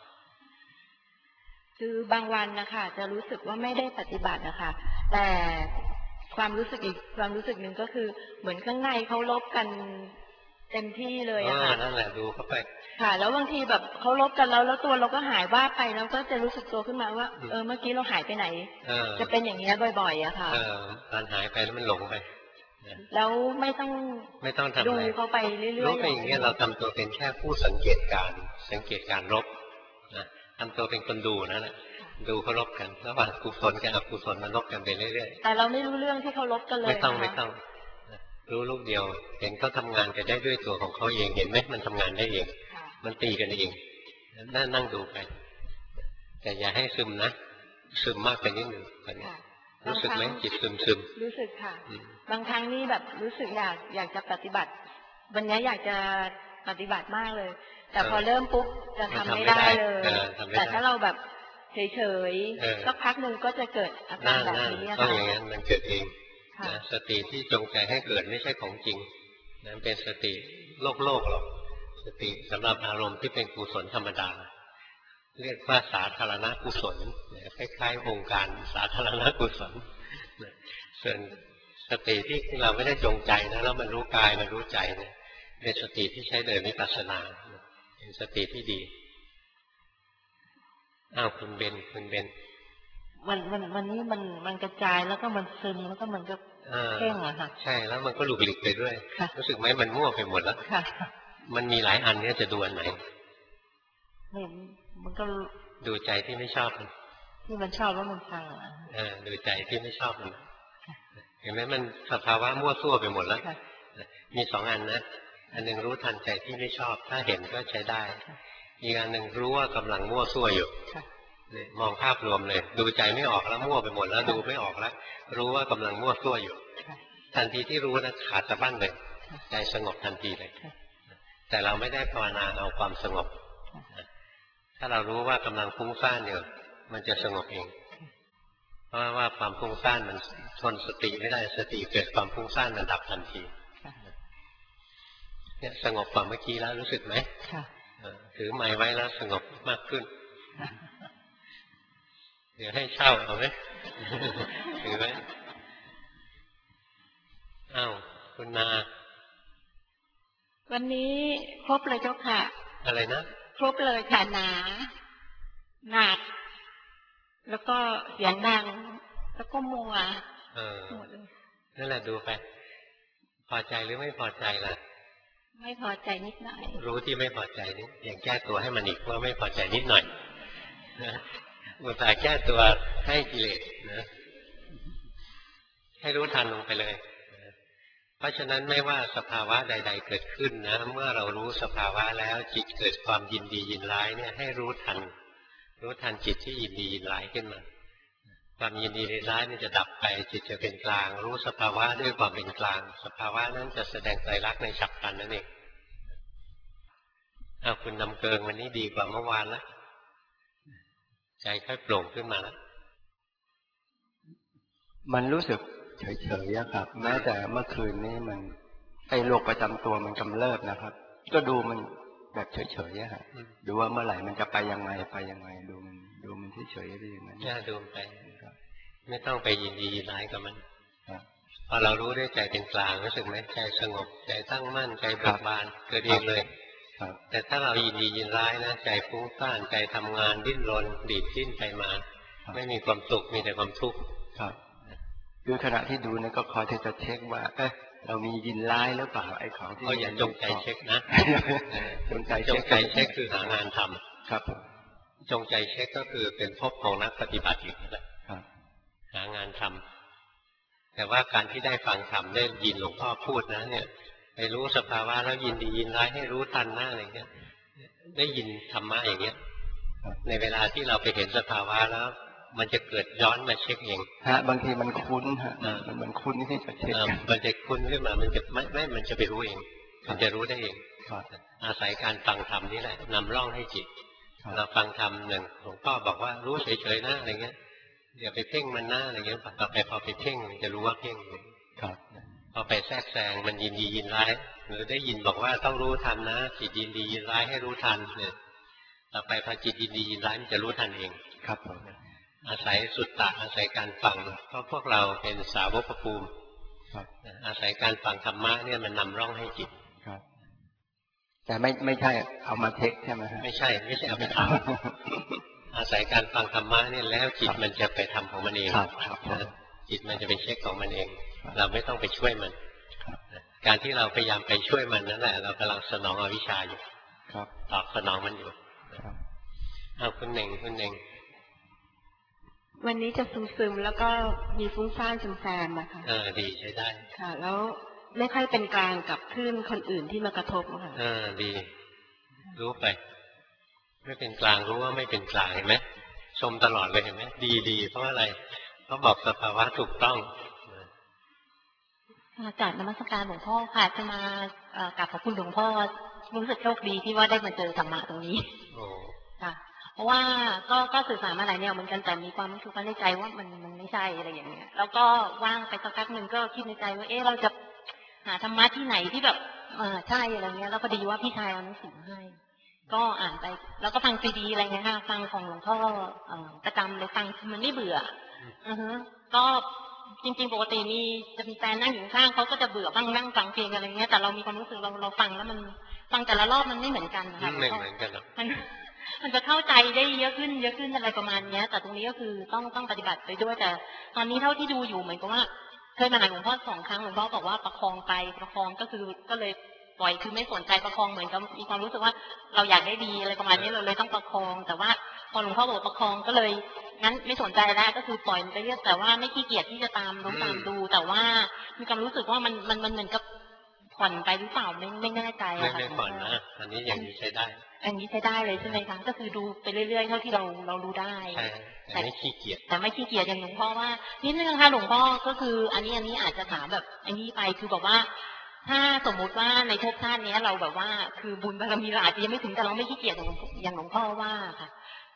คือบางวันนะคะจะรู้สึกว่าไม่ได้ปฏิบัตินะคะแต่ความรู้สึกอีกความรู้สึกหนึ่งก็คือเหมือนข้างในเขาลบกันเต็มที่เลยอะค่ะนั่นแหละดูเข้าไปค่ะแล้วบางทีแบบเขาลบกันแล้วแล้วตัวเราก็หายว่าไปแล้วก็จะรู้สึกตัวขึ้นมาว่าเออเมื่อกี้เราหายไปไหนจะเป็นอย่างนี้บ่อยๆอะค่ะการหายไปแล้วมันหลงไปแล้วไม่ต้องไม่ต้องทำอะไรดูเขาไปเรื่อยๆลบไปอย่างเงี้ยเราทำตัวเป็นแค่ผู้สังเกตการสังเกตการลบนะทำตัวเป็นคนดูนั่นแหละดูเขาลบกันระหว่างกุศลกับอกุศลมันลบกันไปเรื่อยๆแต่เราไม่รู้เรื่องที่เขาลบกันเลยไม่ต้องไม่ต้องรู้ลูกเดียวเห็นเขาทำงานกันได้ด้วยตัวของเขาเองเห็นไหมมันทำงานได้เองมันตีกันเองนั่งนั่งดูไปแต่อย่าให้ซึมนะซึมมากไปนิดหนึ่งตอนนี้รู้สึกไหมจิตซึมซึมรู้สึกค่ะบางครั้งนี่แบบรู้สึกอยากอยากจะปฏิบัติ วันนี้อยากจะปฏิบัติมากเลยแต่พอเริ่มปุ๊บจะทำไม่ได้เลยแต่ถ้าเราแบบเฉยๆสักพักหนึ่งก็จะเกิดอาการแบบนี้ค่ะต้องอย่างนั้นมันเกิดเองนะสติที่จงใจให้เกิดไม่ใช่ของจริงนั่นเป็นสติโลกโลกหรอกสติสำหรับอารมณ์ที่เป็นกุศลธรรมดาเรียกว่าสาธารณกุศลคล้ายๆองค์การสาธารณกุศลส่วนสติที่เราไม่ได้จงใจนะแล้วมันรู้กายมันรู้ใจเนี่ยเป็นสติที่ใช้เดินวิปัสสนาเป็นสติที่ดีอ้าวคุณเบนคุณเบนวันวันวันนี้มันมันกระจายแล้วก็มันซึมแล้วก็มันก็เพ่งอะค่ะใช่แล้วมันก็หลุกหลีกไปด้วยรู้สึกไหมมันมั่วไปหมดแล้วมันมีหลายอันเนี่ยจะดูอันไหนไม่มันก็ดูใจที่ไม่ชอบที่มันชอบแล้วมันฟังอ่ะเออดูใจที่ไม่ชอบมันเห็นไหมมันสภาวะมั่วซั่วไปหมดแล้วมีสองอันนะอันหนึ่งรู้ทันใจที่ไม่ชอบถ้าเห็นก็ใช้ได้อีกอันหนึ่งรู้ว่ากำลังมั่วซั่วอยู่มองภาพรวมเลยดูใจไม่ออกแล้วมั่วไปหมดแล้วดูไม่ออกแล้วรู้ว่ากำลังมั่วซั่วอยู่ทันทีที่รู้นะขาดสะบั้นเลยใจสงบทันทีเลยแต่เราไม่ได้ภาวนาเอาความสงบถ้าเรารู้ว่ากำลังฟุ้งซ่านอยู่มันจะสงบเองเพราะว่าความฟุ้งซ่านมันทนสติไม่ได้สติเกิดความฟุ้งซ่านมันดับทันทีเนี่ยสงบกว่าเมื่อกี้แล้วรู้สึกไหมค่ะถือไม้ไว้แล้วสงบมากขึ้นเดี๋ยวให้เช่าเอาไหมถือไว้อ้าวคุณนาวันนี้ครบเลยเจ้าค่ะอะไรนะครบเลยค่ะหนาหนักแล้วก็เสียงดังแล้วก็มัวเออนั่นแหละดูไปพอใจหรือไม่พอใจล่ะไม่พอใจนิดหน่อยรู้ที่ไม่พอใจนี่อย่างแก้ตัวให้มันอีกว่าไม่พอใจนิดหน่อยนะอุตส่าห์แก้ตัวให้กิเลสนะให้รู้ทันลงไปเลยเพราะฉะนั้นไม่ว่าสภาวะใดๆเกิดขึ้นนะเมื่อเรารู้สภาวะแล้วจิตเกิดความยินดียินร้ายเนี่ยให้รู้ทันรู้ทันจิตที่ยินดียินร้ายขึ้นมาความยินดียินร้ายนี่จะดับไปจิตจะเป็นกลางรู้สภาวะด้วยความเป็นกลางสภาวะนั้นจะแสดงไตรลักษณ์ในฉับพลันนั่นเองเอาคุณนำเกิงวันนี้ดีกว่าเมื่อวานแล้วใจค่อยโปร่งขึ้นมาแล้วมันรู้สึกเฉยๆครับแม้แต่เมื่อคืนนี้มันไอ้โรคประจำตัวมันกำเริบนะครับก็ดูมันแบบเฉยๆครับดูว่าเมื่อไหร่มันจะไปยังไงไปยังไงดูมันดูมันเฉยๆดีอย่างนั้นน่าดูไปไม่ต้องไปยินดียินร้ายกับมันพอเรารู้ด้วยใจเป็นกลางรู้สึกไหมใจสงบใจตั้งมั่นใจเบิกบานเกิดเองเลยแต่ถ้าเรายินดียินร้ายนะใจฟุ้งซ่านใจทำงานดิ้นรนดีดดิ้นไปมาไม่มีความสุขมีแต่ความทุกข์คือขณะที่ดูนี่ก็คอยที่จะเช็คว่าเอ๊ะเรามียินร้ายหรือเปล่าไอ้ของที่ก็อย่าจงใจเช็คนะจงใจจงใจเช็คคือหางานทำครับจงใจเช็คก็คือเป็นภพของนักปฏิบัติอยู่นั่นแหละหางานทำแต่ว่าการที่ได้ฟังธรรมได้ยินหลวงพ่อพูดนะเนี่ยไปรู้สภาวะแล้วยินดียินร้ายให้รู้ทันหน้าอะไรเงี้ยได้ยินธรรมะอย่างเงี้ยในเวลาที่เราไปเห็นสภาวะแล้วมันจะเกิดย้อนมาเช็คเองฮะบางทีมันคุ้นฮะมันคุ้นที่จะเช็คมันจะคุ้นขึ้นมามันจะไม่ไม่มันจะไปรู้เองมันจะรู้ได้เองอาศัยการฟังธรรมนี่แหละนำร่องให้จิตเราฟังธรรมหนึ่งหลวงพ่อบอกว่ารู้เฉยๆนะอะไรเงี้ยอย่าไปเพ่งมันหน้าอะไรเงี้ยต่อไปพอไปเพ่งจะรู้ว่าเพ่งพอไปแทรกแซงมันยินดียินร้ายหรือได้ยินบอกว่าต้องรู้ทันนะจิตยินดียินร้ายให้รู้ทันเนี่ยต่อไปพอจิตยินดียินร้ายมันจะรู้ทันเองครับอาศัยสุตตะอาศัยการฟังเพราะพวกเราเป็นสาวกภูมิอาศัยการฟังธรรมะเนี่ยมันนำร่องให้จิตแต่ไม่ไม่ใช่เอามาเทคใช่ไหมไม่ใช่ไม่ใช่เอาไปทำอาศัยการฟังธรรมะเนี่ยแล้วจิตมันจะไปทำของมันเองจิตมันจะไปเช็คของมันเองเราไม่ต้องไปช่วยมันการที่เราพยายามไปช่วยมันนั่นแหละเรากำลังสนองอวิชชาอยู่ตอบสนองมันอยู่เอาคุณเน่งคุณเน่งวันนี้จะซึมๆแล้วก็มีฟุ้งซ่านซึมแซมนะคะเออดีใช้ได้ค่ะแล้วไม่ค่อยเป็นกลางกับคลื่นคนอื่นที่มากระทบค่ะเออดีรู้ไปไม่เป็นกลางรู้ว่าไม่เป็นกลางเห็นไหมชมตลอดเลยเห็นไหมดีดีเพราะอะไรเขาบอกสภาวะถูกต้องจากนมัสการหลวงพ่อค่ะจะมากราบขอบคุณหลวงพ่อรู้สึกโชคดีที่ว่าได้มาเจอธรรมะตรงนี้ค่ะเพราะว่าก็ก็สื่อสารมาหลายแนวเหมือนกันแต่มีความรู้สึกในใจว่ามันมันไม่ใช่อะไรอย่างเงี้ยแล้วก็ว่างไปสักพักหนึ่งก็คิดในใจว่าเอ๊ะเราจะหาธรรมะที่ไหนที่แบบเออใช่อะไรเงี้ยแล้วพอดีว่าพี่ชายเอาหนังสือให้ก็อ่านไปแล้วก็ฟังซีดีอะไรเงี้ยค่ะฟังของหลวงพ่อประจำเลยฟังมันไม่เบื่ออือฮะก็จริงๆปกติมีจะมีแฟนนั่งอยู่ข้างเขาก็จะเบื่อบ้างนั่งฟังเพลงอะไรเงี้ยแต่เรามีความรู้สึกเราเราฟังแล้วมันฟังแต่ละรอบมันไม่เหมือนกันนะคะไม่เหมือนกันหรอกมันมันจะเข้าใจได้เยอะขึ้นเยอะขึ้นอะไรประมาณนี้แต่ตรงนี้ก็คือต้องต้องปฏิบัติไปด้วยแต่ตอนนี้เท่าที่ดูอยู่เหมือนกับว่าเคยมาหาหลวงพ่อสองครั้งหลวงพ่อบอกว่าประคองไปประคองก็คือก็เลยปล่อยคือไม่สนใจประคองเหมือนกับมีความรู้สึกว่าเราอยากได้ดีอะไรประมาณนี้เราเลยต้องประคองแต่ว่าพอหลวงพ่อบอกประคองก็เลยงั้นไม่สนใจแล้วก็คือปล่อยมันไปเรื่อยแต่ว่าไม่ขี้เกียจที่จะตามรู้ตามดูแต่ว่ามีความรู้สึกว่ามันมันมันเหมือนกับผ่อนไปหรือเปล่าไม่ไม่แน่ใจไม่ไม่ผ่อนนะอันนี้อย่างนี้ใช้ได้อันนี้ใช้ได้เลยใช่ไหมคะก็คือดูไปเรื่อยๆเท่าที่เราเรารู้ได้แต่ไม่ขี้เกียจแต่ไม่ขี้เกียจอย่างหลวงพ่อว่านิดนึงค่ะหลวงพ่อก็คืออันนี้อันนี้อาจจะถามแบบอันนี้ไปคือบอกว่าถ้าสมมุติว่าในภพชาตินี้เราแบบว่าคือบุญบารมีเราอาจจะยังไม่ถึงแต่เราไม่ขี้เกียจอย่างอย่างหลวงพ่อว่าค่ะ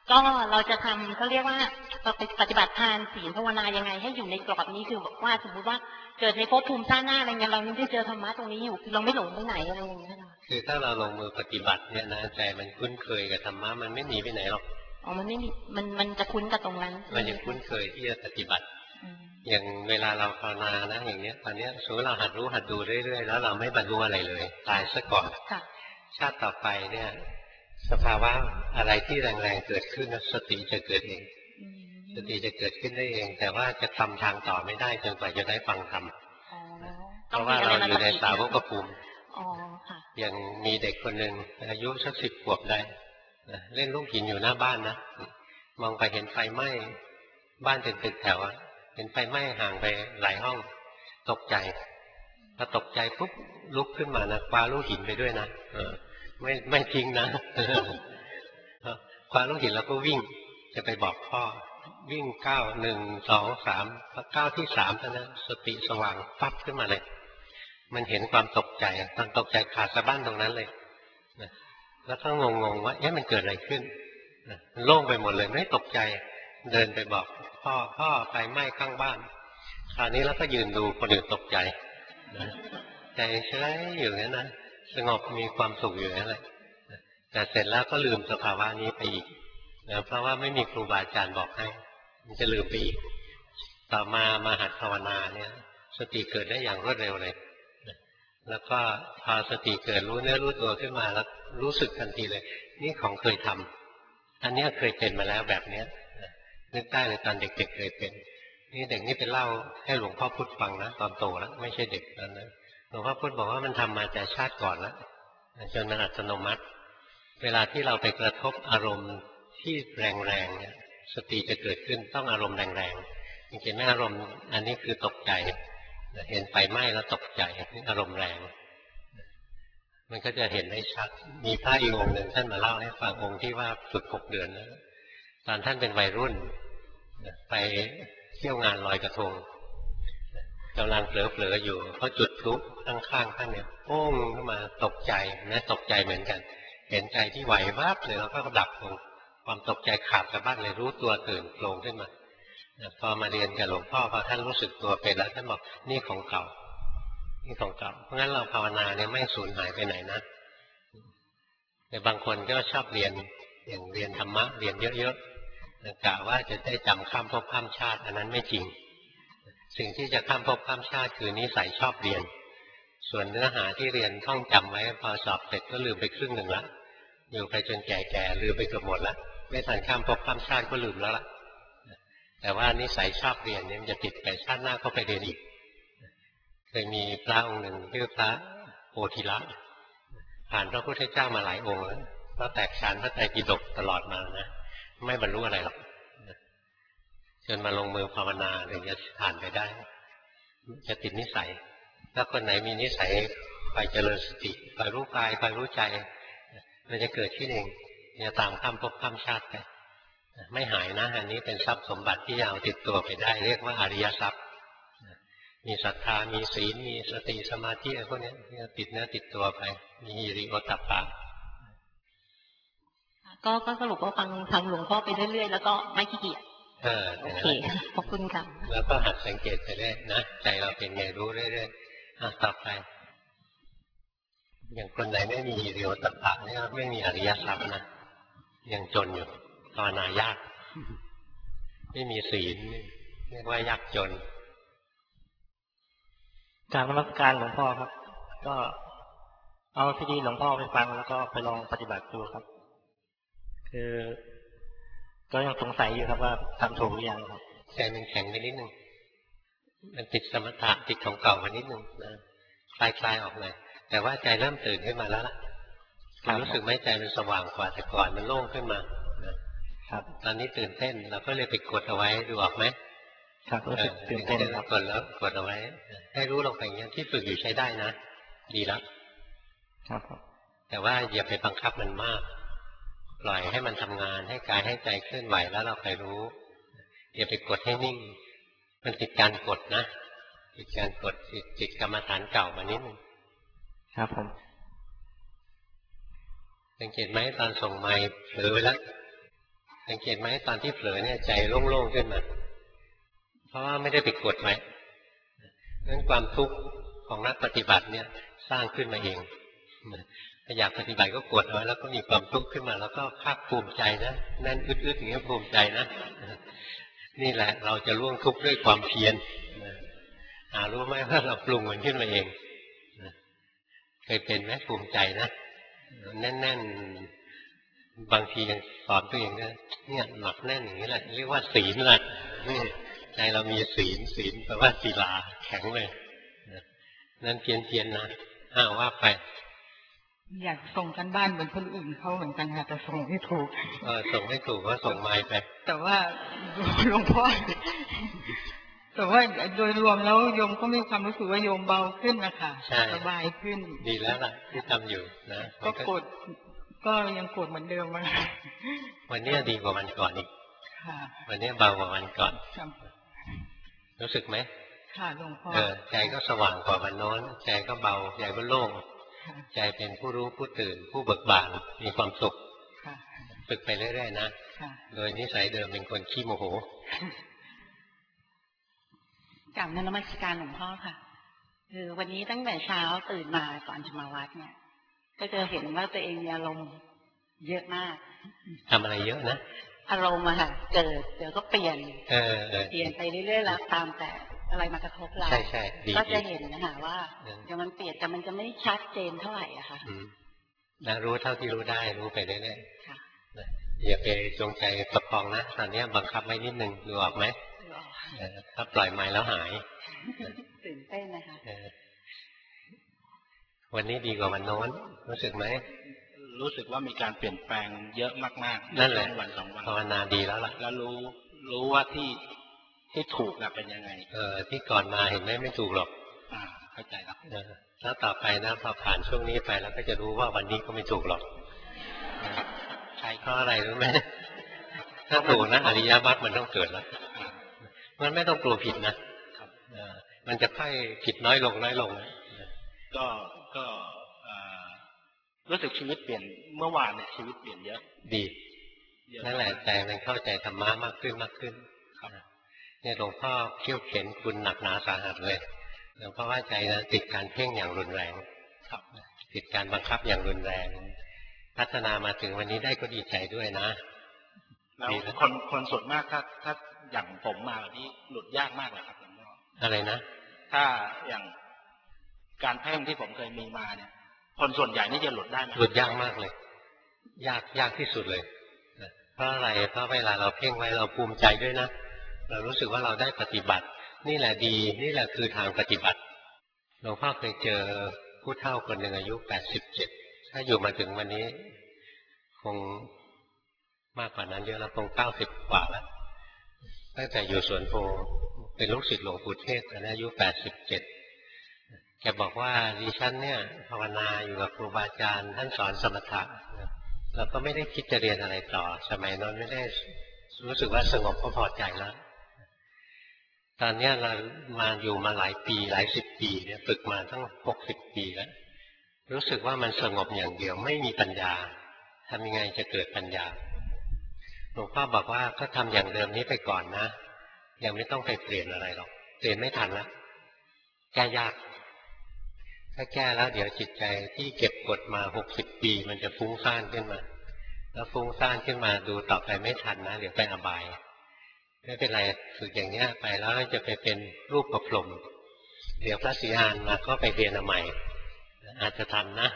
ก็เราจะทำเขาเรียกว่าเราไปปฏิบัติทานศีลภาวนายังไงให้อยู่ในกรอบนี้คือว่าสมมติว่าเกิดในภพภูมิชาติหน้าอะไรเงี้ยเรายังได้เจอธรรมะตรงนี้อยู่คือเราไม่หลงไปไหนอะไรอย่างเงี้ยค่ะคือถ้าเราลงมือปฏิบัติเนี่ยนะใจมันคุ้นเคยกับธรรมะมันไม่หนีไปไหนหรอกอ๋อมันไม่มีมันมันจะคุ้นกับตรงนั้นมันจะคุ้นเคยที่จะปฏิบัติอย่างเวลาเราภาวนานะอย่างเนี้ยตอนเนี้ยสมมติเราหัดรู้หัดดูเรื่อยๆแล้วเราไม่บรรลุอะไรเลยตายซะก่อนชาติต่อไปเนี่ยสภาวะอะไรที่แรงๆเกิดขึ้นสติจะเกิดเองสติจะเกิดขึ้นได้เองแต่ว่าจะทำทางต่อไม่ได้จนกว่าจะได้ฟังธรรมเพราะว่าเราอยู่ในสาวกภูมิอย่างมีเด็กคนหนึ่งอายุสักสิบขวบได้เล่นลูกหินอยู่หน้าบ้านนะมองไปเห็นไฟไหม้บ้านเป็นตึกแถวเห็นไฟไหม้ห่างไปหลายห้องตกใจพอตกใจปุ๊บลุกขึ้นมานะคว้าลูกหินไปด้วยนะเออไม่ไม่ทิ้งนะคว้าลูกหินแล้วก็วิ่งจะไปบอกพ่อวิ่งก้าวหนึ่งสองสามพอก้าวที่สามเท่านั้นสติสว่างปั๊บขึ้นมาเลยมันเห็นความตกใจตอนตกใจขาดสะบั้นตรงนั้นเลยแล้วก็งงๆว่าเอ๊ะมันเกิดอะไรขึ้นโล่งไปหมดเลยไม่ตกใจเดินไปบอกพ่อพ่อไฟไหม้ข้างบ้านคราวนี้แล้วก็ยืนดูคนอื่นตกใจใจเฉยอยู่งั้นนะสงบมีความสุขอยู่นั่นแหละแต่เสร็จแล้วก็ลืมสภาวะนี้ไปอีกนะเพราะว่าไม่มีครูบาอาจารย์บอกให้มันจะลืมไปอีกต่อมามาหัดภาวนาเนี่ยสติเกิดได้อย่างรวดเร็วเลยแล้วก็พอสติเกิดรู้เนื้อรู้ตัวขึ้นมาแล้วรู้สึกทันทีเลยนี่ของเคยทำอันนี้เคยเป็นมาแล้วแบบเนี้ยนึกได้เลยตอนเด็กๆเคยเป็นนี่เด็กนี่เป็นเล่าให้หลวงพ่อพุธฟังนะตอนโตแล้วไม่ใช่เด็กตอนนั้นหลวงพ่อพุธบอกว่ามันทำมาแต่ชาติก่อนแล้วจนมันอัตโนมัติเวลาที่เราไปกระทบอารมณ์ที่แรงๆเนี่ยสติจะเกิดขึ้นต้องอารมณ์แรงๆจริงๆไม่อารมณ์อันนี้คือตกใจเห็นไฟไหม้แล้วตกใจนี่อารมณ์แรงมันก็จะเห็นได้ชัดมีพระอีกองค์หนึ่งท่านมาเล่าให้ฟังองค์ที่ว่าฝึกหกเดือนนะตอนท่านเป็นวัยรุ่นไปเที่ยวงานลอยกระทงกำลังเผลอๆอยู่เขาจุดพลุข้างๆท่านเนี่ยโป้งขึ้นมาตกใจนะตกใจเหมือนกันเห็นใจที่ไหววับเลยแล้วก็ดับลงความตกใจขาดสะบั้นเลยรู้ตัวตื่นโผล่ขึ้นมาพอมาเรียนกับหลวงพ่อพอท่านรู้สึกตัวเป็นแล้วท่านบอกนี่ของเก่านี่ของเก่าเพราะงั้นเราภาวนาเนี่ยไม่สูญหายไปไหนนะแต่บางคนก็ชอบเรียนอย่างเรียนธรรมะเรียนเยอะๆกะว่าจะได้จำข้ามภพข้ามชาติอันนั้นไม่จริงสิ่งที่จะข้ามภพข้ามชาติคือนิสัยชอบเรียนส่วนเนื้อหาที่เรียนท่องจำไว้พอสอบเสร็จก็ลืมไปครึ่งหนึ่งละอยู่ไปจนแก่ๆลืมไปเกือบหมดละไม่ทันข้ามภพข้ามชาติก็ลืมแล้วล่ะแต่ว่านิสัยชอบเรียนเนี่ยมันจะติดไปชาติหน้าก็ไปเรียนอีกเคยมีพระองค์หนึ่งชื่อพระโพธิละผ่านพระพุทธเจ้ามาหลายองค์แล้วก็แตกฉานพระไตรปิฎกตลอดมานะไม่บรรลุอะไรหรอกจนมาลงมือภาวนาถึงจะผ่านไปได้จะติดนิสัยถ้าคนไหนมีนิสัยคอยเจริญสติคอยรู้กายคอยรู้ใจมันจะเกิดขึ้นเองจะตามข้ามภพข้ามชาติไปไม่หายนะอันนี้เป็นทรัพย์สมบัติที่เอาติดตัวไปได้เรียกว่าอริยทรัพย์มีศรัทธามีศีลมีสติสมาธิอะไรพวกนี้ติดเนื้อติดตัวไปมีหิริโอตตัปปะก็ก็สรุปว่าฟังฟังหลวงพ่อไปเรื่อยๆแล้วก็ไม่ขี้เกียจเออโอเคขอบคุณค่ะแล้วก็หัดสังเกตไปเรื่อยนะใจเราเป็นไงรู้เรื่อยๆอ่ะต่อไปอย่างคนไหนไม่มีหิริโอตตัปปะเนี่ยไม่มีอริยทรัพย์นะยังจนอยู่ภาวนายากไม่มีศีลเรียกว่ายากจนการนมัสการหลวงพ่อครับก็เอาซีดีหลวงพ่อไปฟังแล้วก็ไปลองปฏิบัติดูครับคือก็ยังสงสัยอยู่ครับว่าทำถูกหรือยังครับใจมันแข็งไปนิดนึงมันติดสมถะติดของเก่ามานิดนึงนะคลายๆออกเลยแต่ว่าใจเริ่มตื่นขึ้นมาแล้วล่ะรู้สึกไหมใจมันสว่างกว่าแต่ก่อนมันโล่งขึ้นมาครับตอนนี้ตื่นเต้นเราก็เลยไปกดเอาไว้ดูออกไหมครับรู้สึกตื่นเต้นกดแล้วกดเอาไว้ให้รู้ลงไปอย่างนี้ที่ฝึกอยู่ใช้ได้นะดีแล้วครับแต่ว่าอย่าไปบังคับมันมากปล่อยให้มันทำงานให้กายให้ใจเคลื่อนไหวแล้วเราไปรู้อย่าไปกดให้นิ่งมันติดการกดนะติดการกดติดติดกรรมฐานเก่ามานิดนึงครับผมสังเกตไหมตอนส่งไมค์เผลอไปแล้วสังเกตไหมตอนที่เผลอเนี่ยใจโล่งๆขึ้นมาเพราะว่าไม่ได้ไปกดไว้นั้นความทุกข์ของนักปฏิบัติเนี่ยสร้างขึ้นมาเองถ้าอยากปฏิบัติก็กดไว้แล้วก็มีความทุกข์ขึ้นมาแล้วก็ภาคภูมิใจนะแน่นอึดๆอย่างนี้ภูมิใจนะนี่แหละเราจะล่วงทุกข์ด้วยความเพียรหารู้ไหมว่าเราปรุงมันขึ้นมาเองเคยเป็นไหมภูมิใจนะแน่นๆบางทียังสอนตัวเองนะเนี่ยหนักแน่นอย่างนี้แหละเรียกว่าศีลแหละนี่ใจเรามีศีลศีลแปลว่าศิลาแข็งเลยนั่นเพียนเพียนนะอ้าวว่าไปอยากส่งกันบ้านเหมือนคนอื่นเขาเหมือนกันค่ะแต่ส่งไม่ถูกเออส่งไม่ถูกก็ส่งไม่ไปแต่ว่าหลวงพ่อแต่ว่าโดยรวมแล้วโยมก็มีความรู้สึกว่าโยมเบาขึ้นนะคะสบายขึ้นดีแล้วล่ะที่ทำอยู่นะก็กดก็ยังกดเหมือนเดิมมาวันนี้ดีกว่าวันก่อนอีกวันนี้เบากว่าวันก่อนรู้สึกไหมค่ะหลวงพ่อเออใจก็สว่างกว่าวันโน้นใจก็เบาใจก็โล่งใจเป็นผู้รู้ผู้ตื่นผู้เบิกบานมีความสุขฝึกไปเรื่อยๆนะโดยนิสัยเดิมเป็นคนขี้โมโหกราบนมัสการหลวงพ่อค่ะคือวันนี้ตั้งแต่เช้าตื่นมาก่อนจะมาวัดเนี่ยก็จะเห็นว่าตัวเองมีอารมณ์เยอะมากทำอะไรเยอะนะอารมณ์อะค่ะเกิดเดี๋ยวก็เปลี่ยนเปลี่ยนไปเรื่อยๆแล้วตามแต่อะไรมากระทบเราก็จะเห็นนะคะว่าเดี๋ยวมันเปลี่ยนแต่มันจะไม่ชัดเจนเท่าไหร่อะค่ะนะรู้เท่าที่รู้ได้รู้ไปเรื่อยๆอย่าไปจงใจประคองนะตอนนี้บังคับไว้นิดนึงดูออกไหมถ้าปล่อยไม้แล้วหายตื่นเต้นนะคะวันนี้ดีกว่าวันโน้นรู้สึกไหมรู้สึกว่ามีการเปลี่ยนแปลงเยอะมากๆนั่นแหละวันสองวันภาวนาดีแล้วล่ะแล้วรู้รู้ว่าที่ที่ถูกเป็นยังไงเออที่ก่อนมาเห็นไหมไม่ถูกหรอกอ่าเข้าใจแล้วแล้วต่อไปนะพอผ่านช่วงนี้ไปแล้วก็จะรู้ว่าวันนี้ก็ไม่ถูกหรอกใช่เพราะอะไรรู้ไหมถ้าถูกนะอริยมรรคมันต้องเกิดแล้วมันไม่ต้องกลัวผิดนะมันจะค่อยผิดน้อยลงน้อยลงก็ก็รู้สึกชีวิตเปลี่ยนเมื่อวานเนี่ยชีวิตเปลี่ยนเยอะดีนั่นแหละใจมันเข้าใจธรรมะมากขึ้นมากขึ้นเนี่ยหลวงพ่อเขี่ยวเข็นคุณหนักหนาสาหัสเลยหลวงพ่อว่าใจนะติดการเพ่งอย่างรุนแรงติดการบังคับอย่างรุนแรงพัฒนามาถึงวันนี้ได้ก็ดีใจด้วยนะแล้วคนคนส่วนมากถ้าถ้าอย่างผมมาแบบนี้หลุดยากมากเลยครับหลวงพ่ออะไรนะถ้าอย่างการเพ่งที่ผมเคยมีมาเนี่ยคนส่วนใหญ่นี่จะหลุดได้ไหมหลุดยากมากเลยยากยากที่สุดเลยเพราะอะไรเพราะเวลาเราเพ่งไว้เราภูมิใจด้วยนะเรารู้สึกว่าเราได้ปฏิบัตินี่แหละดีนี่แหละคือทางปฏิบัติหลวงพ่อเคยเจอผู้เฒ่าคนหนึ่งอายุแปดสิบเจ็ดถ้าอยู่มาถึงวันนี้คงมากกว่านั้นเยอะแล้วคงเก้าสิบกว่าแล้วตั้งแต่อยู่สวนโพเป็นลูกศิษย์หลวงปู่เทศตอนนี้อายุแปดสิบเจ็ดแกบอกว่าดิฉันเนี่ยภาวนาอยู่กับครูบาอาจารย์ท่านสอนสมถะเราก็ไม่ได้คิดจะเรียนอะไรต่อสมัยนั้นไม่ได้รู้สึกว่าสงบก็พอใจแล้วตอนนี้เรามาอยู่มาหลายปีหลายสิบปีเนี่ยฝึกมาตั้งหกสิบปีแล้วรู้สึกว่ามันสงบอย่างเดียวไม่มีปัญญาทำยังไงจะเกิดปัญญาหลวงพ่อบอกว่าก็ทำอย่างเดิมนี้ไปก่อนนะยังไม่ต้องไปเปลี่ยนอะไรหรอกเปลี่ยนไม่ทันแล้วแก้ยากถ้าแก้แล้วเดี๋ยวจิตใจที่เก็บกดมาหกสิบปีมันจะฟุ้งซ่านขึ้นมาแล้วฟุ้งซ่านขึ้นมาดูต่อไปไม่ทันนะเดี๋ยวไปอบายไม่เป็นไรฝึกอย่างนี้ไปแล้วจะไปเป็นรูปประพรมเดี๋ยวพระศรีอานมาก็ไปเรียนใหม่อาจจะทันนะ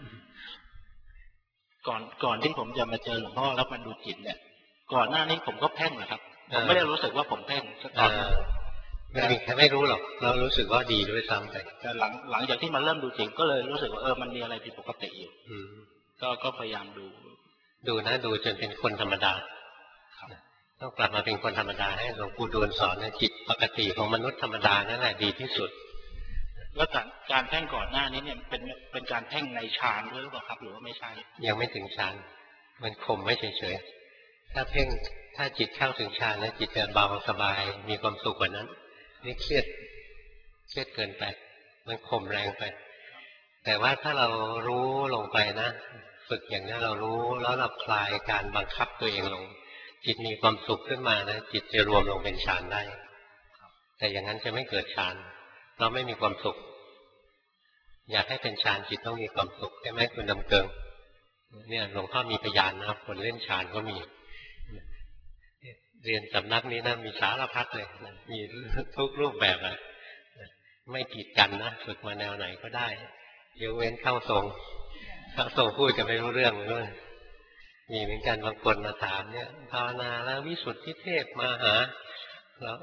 ก่อนก่อนที่ผมจะมาเจอหลวงพ่อแล้วมาดูจิตเนี่ยก่อนหน้านี้ผมก็เพ่งนะครับผมไม่ได้รู้สึกว่าผมเพ่งสักตอนไม่มีใครไม่รู้หรอกเรารู้สึกว่าดีด้วยซ้ำไปแต่หลังหลังจากที่มาเริ่มดูจริงก็เลยรู้สึกว่าเออมันมีอะไรผิดปกติอยู่ก็ก็พยายามดูดูนะดูจนเป็นคนธรรมดาต้องกลับมาเป็นคนธรรมดาให้หลวงปู่ดูลสอนนะจิตปกติของมนุษย์ธรรมดานั่นแหละดีที่สุดแล้วการการเพ่งก่อนหน้านี้เนี่ยเป็นเป็นการเพ่งในฌานด้วยหรือเปล่าครับหรือว่าไม่ใช่ยังไม่ถึงฌานมันข่มไม่เฉยๆถ้าเพ่งถ้าจิตเข้าถึงฌานแล้วจิตจะเบาสบายมีความสุขกว่านั้นนี่เครียดเครียดเกินไปมันข่มแรงไปแต่ว่าถ้าเรารู้ลงไปนะฝึกอย่างนี้เรารู้แล้วเราคลายการบังคับตัวเองลงจิตมีความสุขขึ้นมานะจิตจะรวมลงเป็นฌานได้แต่อย่างนั้นจะไม่เกิดฌานเราไม่มีความสุขอยากให้เป็นฌานจิตต้องมีความสุขใช่ไหมคุณดำเกิงเนี่ยหลวงพ่อมีพยานนะคนเล่นฌานก็มีเรียนสำนักนี้นะมีสารพัดเลยมีทุกรูปแบบอะไม่กีดกันนะฝึกมาแนวไหนก็ได้ยกเว้นเข้าทรงเข้าทรงพูดจะไม่รู้เรื่องเลยมีเหมือนกันบางคนมาถามเนี่ยภาวนาแล้ววิสุทธิเทพมาหาแล้ว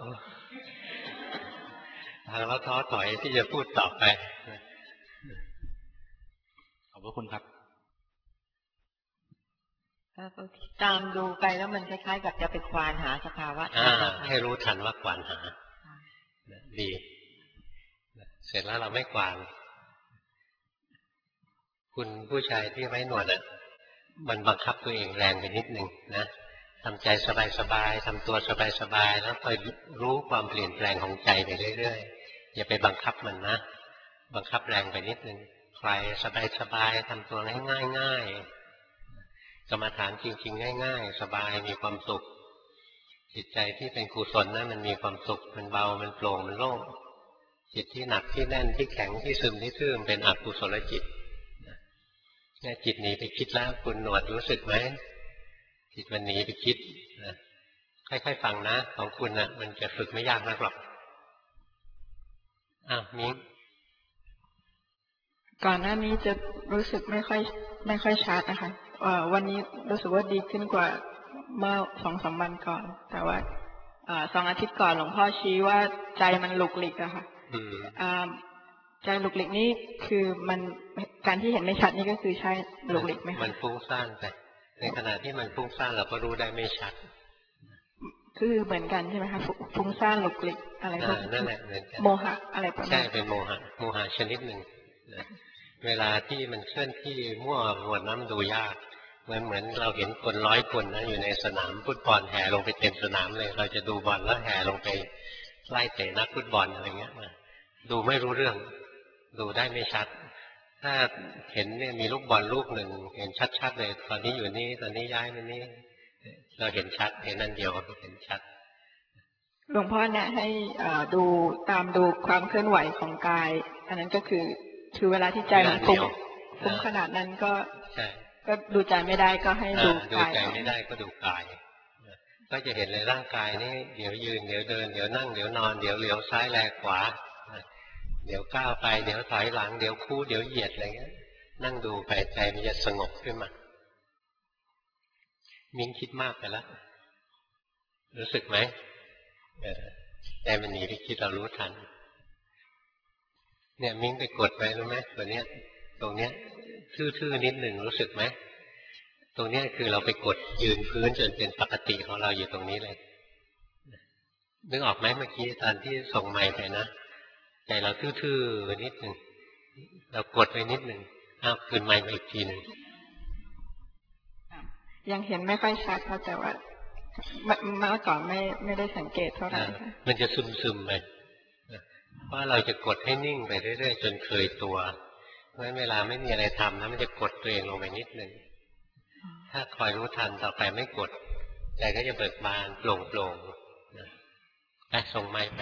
ทางเราท้อถอยที่จะพูดต่อไปขอบพระคุณครับตามดูไปแล้วมันคล้ายๆกับจะไปควานหาสภาวะให้รู้ทันว่าควานหาดีเสร็จแล้วเราไม่ควานคุณผู้ชายที่ไว้หนวดอ่ะมันบังคับตัวเองแรงไปนิดนึงนะทำใจสบายๆทำตัวสบายๆแล้วคอยรู้ความเปลี่ยนแปลงของใจไปเรื่อยๆอย่าไปบังคับมันนะบังคับแรงไปนิดนึงคลายสบายๆทำตัวง่ายๆกรรมฐานจริงๆง่ายๆสบายมีความสุขจิตใจที่เป็นกุศลนะมันมีความสุขมันเบามันโปร่งมันโล่งจิตที่หนักที่แน่นที่แข็งที่ซึมที่ทื่อเป็นอกุศลจิตเนี่ยจิตหนีไปคิดแล้วคุณหนวดรู้สึกไหมจิตมันหนีไปคิดนะค่อยๆฟังนะของคุณนะมันจะฝึกไม่ยากนักหรอกอ้าวมิ้งก่อนหน้านี้จะรู้สึกไม่ค่อยไม่ค่อยชัดนะคะวันนี้รู้สึกว่าดีขึ้นกว่าเมื่อสองสามวันก่อนแต่ว่าสองอาทิตย์ก่อนหลวงพ่อชี้ว่าใจมันหลุกหลิกอะค่ะใจหลุกหลิกนี่คือมันการที่เห็นไม่ชัดนี่ก็คือใช่หลุกหลิกไหมมันฟุ้งซ่านไปในขณะที่มันฟุ้งซ่านเราก็รู้ได้ไม่ชัดคือเหมือนกันใช่ไหมคะฟุ้งซ่านหลุกหลิกอะไรพวกนั่นแหละเหมือนกันโมหะอะไรประมาณใช่เป็นโมหะโมหะชนิดหนึ่งเวลาที่มันเคลื่อนที่มั่วหมดน้ำดูยากเหมือนเหมือนเราเห็นคนร้อยคนนะอยู่ในสนามฟุตบอลแห่ลงไปเต็มสนามเลยเราจะดูบอลแล้วแห่ลงไปไล่เตะนักฟุตบอลอะไรเงี้ยดูไม่รู้เรื่องดูได้ไม่ชัดถ้าเห็นเนี่ยมีลูกบอลลูกหนึ่งเห็นชัดๆเลยตอนนี้อยู่นี่ตอนนี้ย้ายมานี่เราเห็นชัดเห็นนั่นเดียวเห็นชัดหลวงพ่อเนี่ยให้ดูตามดูความเคลื่อนไหวของกายอันนั้นก็คือคือเวลาที่ใจมันฟุ้งฟุ้งขนาดนั้นก็ก็ดูใจไม่ได้ก็ให้ดูกายดูใจไม่ได้ก็ดูกายก็จะเห็นเลยร่างกายนี่เดี๋ยวยืนเดี๋ยวเดินเดี๋ยวนั่งเดี๋ยวนอนเดี๋ยวเหลียวซ้ายแลขวาเดี๋ยวก้าวไปเดี๋ยวถอยหลังเดี๋ยวคู่เดี๋ยวเหยียดอะไรเงี้ยนั่งดูไปใจมันจะสงบขึ้นมามิ้งคิดมากไปแล้วรู้สึกไหมใจมันหนีไปคิดเรารู้ทันเนี่ยมิ้งไปกดไปรู้ไหมตัวเนี้ยตรงเนี้ยทื่อๆนิดหนึ่งรู้สึกไหมตรงเนี้ยคือเราไปกดยืนพื้นจนเป็นปกติของเราอยู่ตรงนี้เลยนึกออกไหมเมื่อกี้ตอนที่ส่งไมค์ไปนะใจเราทื่อๆนิดหนึ่งเรากดไปนิดหนึ่งอ้าวคืนไมค์มาอีกทีหนึ่งยังเห็นไม่ค่อยชัดเพราะแต่ว่าเมื่อก่อนไม่ไม่ได้สังเกตเท่าไหร่มันจะซึมๆไปเพราะเราจะกดให้นิ่งไปเรื่อยๆจนเคยตัวเพราะฉะนั้นเวลาไม่มีอะไรทำนะมันจะกดตัวเองลงไปนิดหนึ่งถ้าคอยรู้ทันต่อไปไม่กดใจก็จะเบิกบานโปร่งโปร่งไปส่งไม้ไป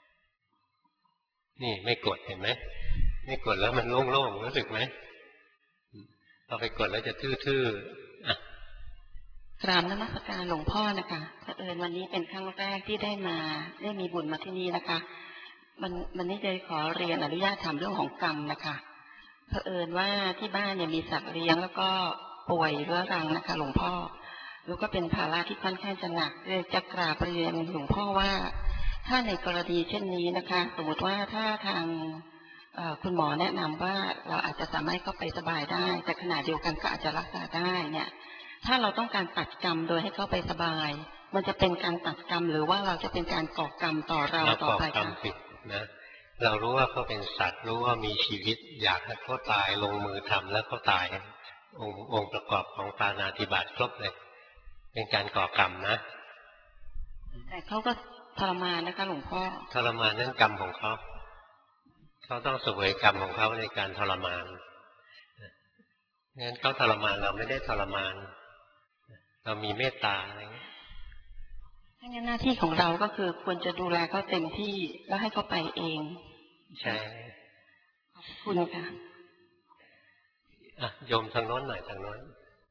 นี่ไม่กดเห็นไหมไม่กดแล้วมันโล่งๆรู้สึกไหมพอไปกดแล้วจะทื่อๆกราบนมัสการหลวงพ่อนะคะเผอิญวันนี้เป็นครั้งแรกที่ได้มาได้มีบุญมาที่นี่นะคะมันมันนี่เลยขอเรียนอนุญาตถามเรื่องของกรรมนะคะเผอิญว่าที่บ้านเนี่ยมีสัตว์เลี้ยงแล้วก็ป่วยเรื้อรังนะคะหลวงพ่อแล้วก็เป็นภาระที่ค่อนข้างจะหนักเลยจะกราบเรียนหลวงพ่อว่าถ้าในกรณีเช่นนี้นะคะสมมติว่าถ้าทางคุณหมอแนะนำว่าเราอาจจะสามารถเข้าไปสบายได้แต่ขณะเดียวกันก็อาจจะรักษาได้เนี่ยถ้าเราต้องการตัดกรรมโดยให้เข้าไปสบายมันจะเป็นการตัดกรรมหรือว่าเราจะเป็นการก่อกรรมต่อเราต่อไปคะนะเรารู้ว่าเขาเป็นสัตว์รู้ว่ามีชีวิตอยากให้เขาตายลงมือทำแล้วเขาตายองค์องค์ประกอบของปาณาติบาตครบเลยเป็นการก่อกรรมนะแต่เขาก็ทรมานนะคะหลวงพ่อทรมานนั่นกรรมของเขาเขาต้องเสวยกรรมของเขาในการทรมานงั้นเขาทรมานเราไม่ได้ทรมานเรามีเมตตาอะไรเงี้ยถ้างั้นหน้าที่ของเราก็คือควรจะดูแลเขาเต็มที่แล้วให้เขาไปเองใช่ขอบคุณค่ะอ่ะโยมทางโน้นหน่อยทางโน้น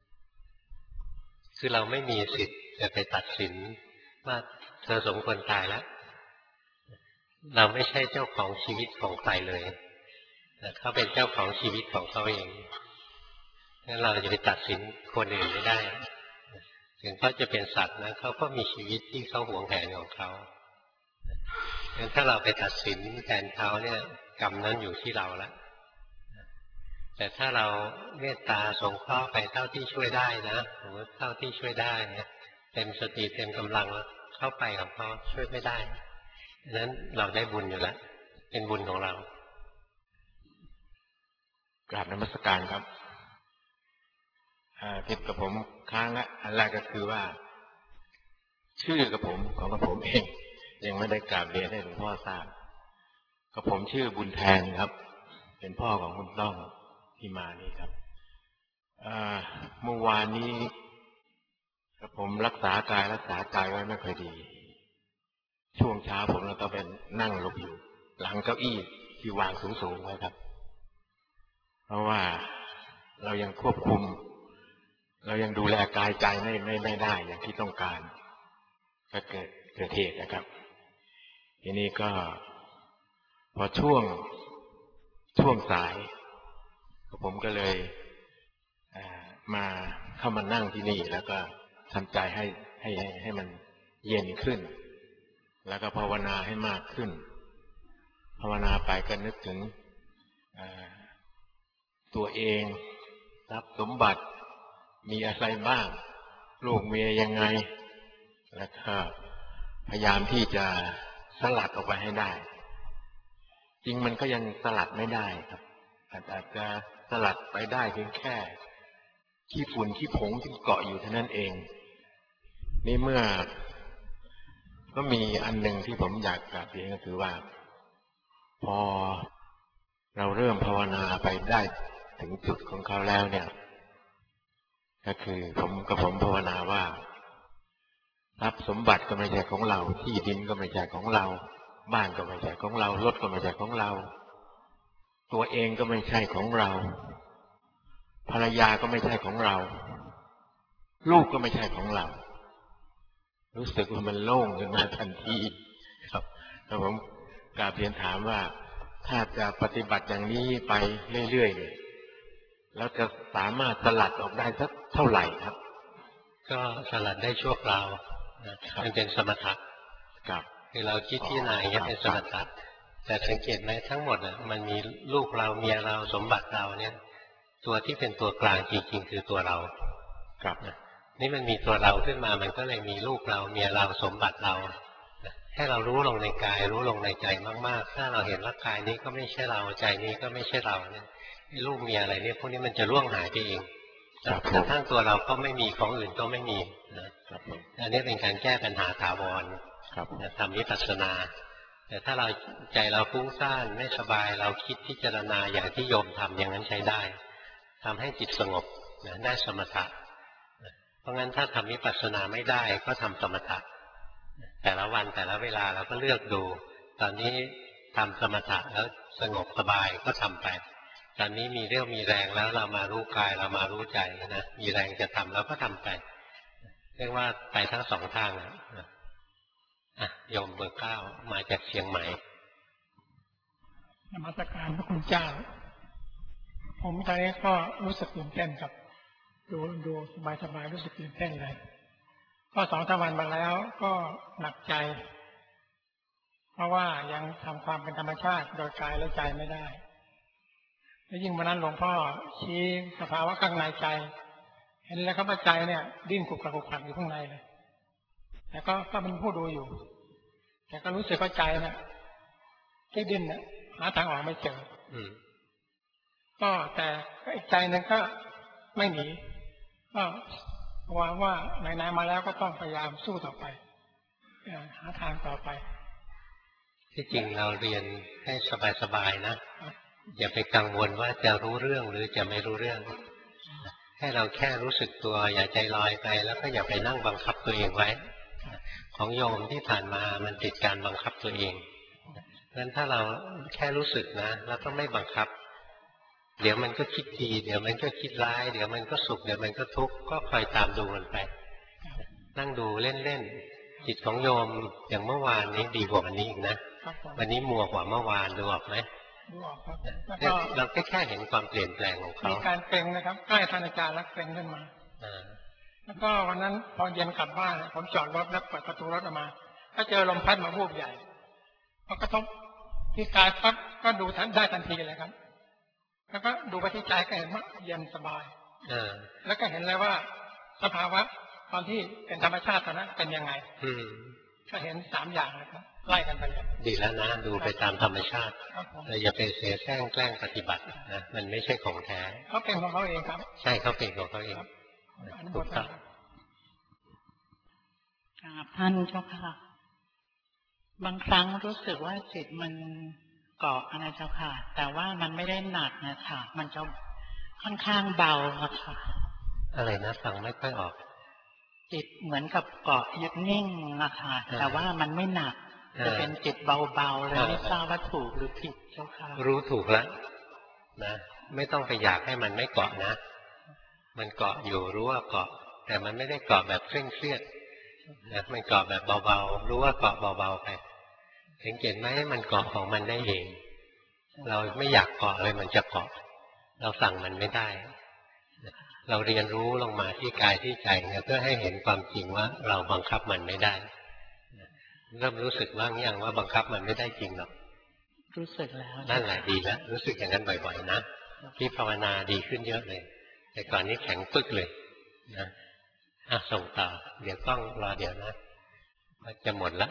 คือเราไม่มีสิทธิ์จะไปตัดสินว่าเธอสมควรตายแล้วเราไม่ใช่เจ้าของชีวิตของใครเลยเขาเป็นเจ้าของชีวิตของเขาเองงั้นเราจะไปตัดสินคนอื่นไม่ได้ถึงเขาจะเป็นสัตว์นะเขาก็มีชีวิตที่เขาหวงแหนของเขางั้นถ้าเราไปตัดสินแทนเขาเนี่ยกรรมนั้นอยู่ที่เราแล้วแต่ถ้าเราเมตตาสงเคราะห์ไปเท่าที่ช่วยได้นะสมมติเท่าที่ช่วยได้เต็มสติเต็มกำลังแล้วเข้าไปกับเขาช่วยไม่ได้ดังนั้นเราได้บุญอยู่แล้วเป็นบุญของเรากราบนมัสการครับผิดกับผมค้างละอันแรกก็คือว่าชื่อกับผมของกับผมเองยังไม่ได้กราบเรียนให้หลวงพ่อทราบกับผมชื่อบุญแทนครับเป็นพ่อของคุณต้องที่มานี่ครับเมื่อวานนี้กับผมรักษากายรักษาใจไว้ไม่ค่อยดีช่วงเช้าผมแล้วก็เป็นนั่งหลบอยู่หลังเก้าอี้ที่วางสูงๆไว้ครับเพราะว่าเรายังควบคุมเรายังดูแลกายใจไม่ไม่ไม่ได้อย่างที่ต้องการก็เกิดเกิดเหตุนะครับทีนี้ก็พอช่วงช่วงสายผมก็เลยมาเข้ามานั่งที่นี่แล้วก็ทำใจให้ให้ให้มันเย็นขึ้นแล้วก็ภาวนาให้มากขึ้นภาวนาไปก็นึกถึงตัวเองทรัพย์สมบัติมีอะไรบ้างลูกเมียยังไงแล้วก็พยายามที่จะสลัดออกไปให้ได้จริงมันก็ยังสลัดไม่ได้ครับอาจจะสลัดไปได้เพียงแค่ขี้ฝุ่นขี้ผงที่เกาะอยู่เท่านั้นเองนี่เมื่อก็มีอันหนึ่งที่ผมอยากกราบเรียนก็คือว่าพอเราเริ่มภาวนาไปได้ถึงจุดของเขาแล้วเนี่ยก็คือผมกับผมภาวนาว่าทรัพย์สมบัติก็ไม่ใช่ของเราที่ดินก็ไม่ใช่ของเราบ้านก็ไม่ใช่ของเรารถก็ไม่ใช่ของเราตัวเองก็ไม่ใช่ของเราภรรยาก็ไม่ใช่ของเราลูกก็ไม่ใช่ของเรารู้สึกว่ามันโล่งขึ้นมาทันทีครับแล้วผมกราบเรียนถามว่าถ้าจะปฏิบัติอย่างนี้ไปเรื่อยๆเนี่ยแล้วจะสามารถสลัดออกได้สักเท่าไหร่ครับก็สลัดได้ชั่วคราวมันเป็นสมถะครับคือเราคิดที่ไหนเนี่ยเป็นสมถะแต่สังเกตไหมทั้งหมดอ่ะมันมีลูกเราเมียเราสมบัติเราเนี่ยตัวที่เป็นตัวกลางจริงๆคือตัวเราครับนี่มันมีตัวเราขึ้นมามันก็เลยมีลูกเราเมียเราสมบัติเราให้เรารู้ลงในกายรู้ลงในใจมากๆถ้าเราเห็นว่ากายนี้ก็ไม่ใช่เราใจนี้ก็ไม่ใช่เราเนี่ยลูกเมียอะไรเนี่ยพวกนี้มันจะล่วงหายไปเองแต่ทั้งตัวเราก็ไม่มีของอื่นก็ไม่มีนะอันนี้เป็นการแก้ปัญหาถาวรทำวิปัสสนาแต่ถ้าเราใจเราฟุ้งซ่านไม่สบายเราคิดพิจารณาอย่างที่โยมทำอย่างนั้นใช้ได้ทำให้จิตสงบนะได้สมถะเพราะงั้นถ้าทำวิปัสสนาไม่ได้ก็ทำสมถะแต่ละวันแต่ละเวลาเราก็เลือกดูตอนนี้ทำสมถะแล้วสงบสบายก็ทำไปตอนนี้มีเรี่ยวมีแรงแล้วเรามารู้กายเรามารู้ใจนะมีแรงจะทำเราก็ทำไปเรียกว่าไปทั้งสองทางนะอ่ะโยมเบอร์เก้ามาจากเชียงใหม่นมัสการพระคุณเจ้าผมตอนนี้ก็รู้สึกตื่นเต้นกับดูดูสบายสบายรู้สึกตื่นเต้นเลยก็สองสามวันมาแล้วก็หนักใจเพราะว่ายังทำความเป็นธรรมชาติโดยกายและใจไม่ได้และยิ่งวันนั้นหลวงพ่อชี้สภาวะข้างในใจเห็นแล้วครับว่าใจเนี่ยดิ้นกุกกักกุกกักอยู่ข้างในเลยแต่ก็ก็เป็นผู้ดูอยู่แต่ก็รู้สึกว่าใจเนี่ยที่ดิ้นเนี่ยหาทางออกไม่เจอก็แต่อีกใจหนึ่งก็ไม่หนีก็ว่าว่าไหนๆมาแล้วก็ต้องพยายามสู้ต่อไปหาทางต่อไปที่จริงเราเรียนให้สบายๆนะอย่าไปกังวลว่าจะรู้เรื่องหรือจะไม่รู้เรื่องให้เราแค่รู้สึกตัวอย่าใจลอยไปแล้วก็อย่าไปนั่งบังคับตัวเองไว้ของโยมที่ผ่านมามันติดการบังคับตัวเองงั้นถ้าเราแค่รู้สึกนะแล้วก็ไม่บังคับเดี๋ยวมันก็คิดดีเดี๋ยวมันก็คิดร้ายเดี๋ยวมันก็สุขเดี๋ยวมันก็ทุกข์ก็คอยตามดูมันไปนั่งดูเล่นๆจิตของโยมอย่างเมื่อวานนี้ดีกว่าวันนี้อีกนะวันนี้มัวกว่าเมื่อวานดูออกไหมดูออกครับแล้วก็เราแค่แค่เห็นความเปลี่ยนแปลงของเขามีการเกร็งนะครับใกล้ท่านอาจารย์แล้วเกร็งขึ้นมาแล้วก็วันนั้นพอเย็นกลับบ้านผมจอดรถแล้วเปิดประตูรถออกมาก็เจอลมพัดมาวูบใหญ่พอกระทบที่กายปั๊บก็ดูทันได้ทันทีเลยครับแล้วก็ดูไปที่ใจก็เห็นว่าเย็นสบายแล้วก็เห็นเลยว่าสภาวะตอนที่เป็นธรรมชาติตอนนั้นเป็นยังไงก็เห็นสามอย่างนะครับไล่กันไปเลยดีแล้วนะดูไปตามธรรมชาติแต่อย่าไปเสียแซงแกล้งปฏิบัตินะมันไม่ใช่ของแท้เขาเป็นของเขาเองครับใช่เขาเป็นของเขาเองถูกต้องท่านเจ้าค่ะบางครั้งรู้สึกว่าจิตมันเกาะอะไรเจ้าค่ะแต่ว่ามันไม่ได้หนักนะคะมันจะค่อนข้างเบาอะค่ะอะไรนะฟังไม่ค่อยออกจิตเหมือนกับเกาะยึดนิ่งนะคะแต่ว่ามันไม่หนักจะเป็นจิตเบาๆเลยไม่ทราบว่าถูกหรือผิดเจ้าค่ะรู้ถูกแล้วนะไม่ต้องไปอยากให้มันไม่เกาะนะมันเกาะอยู่รู้ว่าเกาะแต่มันไม่ได้เกาะแบบเคร่งเครียดนะมันเกาะแบบเบาๆรู้ว่าเกาะเบาๆไปสังเกตไหมมันเกาะของมันได้เองเราไม่อยากเกาะเลยมันจะเกาะเราสั่งมันไม่ได้เราเรียนรู้ลงมาที่กายที่ใจเนี่ยเพื่อให้เห็นความจริงว่าเราบังคับมันไม่ได้เริ่มรู้สึกบ้างยังว่าบังคับมันไม่ได้จริงหรอกรู้สึกแล้วนั่นแหละดีแล้วรู้สึกอย่างนั้นบ่อยๆนะที่ภาวนาดีขึ้นเยอะเลยแต่ก่อนนี้แข็งปึ๊กเลยนะอ่ะส่งต่อเดี๋ยวกล้องรอเดี๋ยวนะจะหมดละ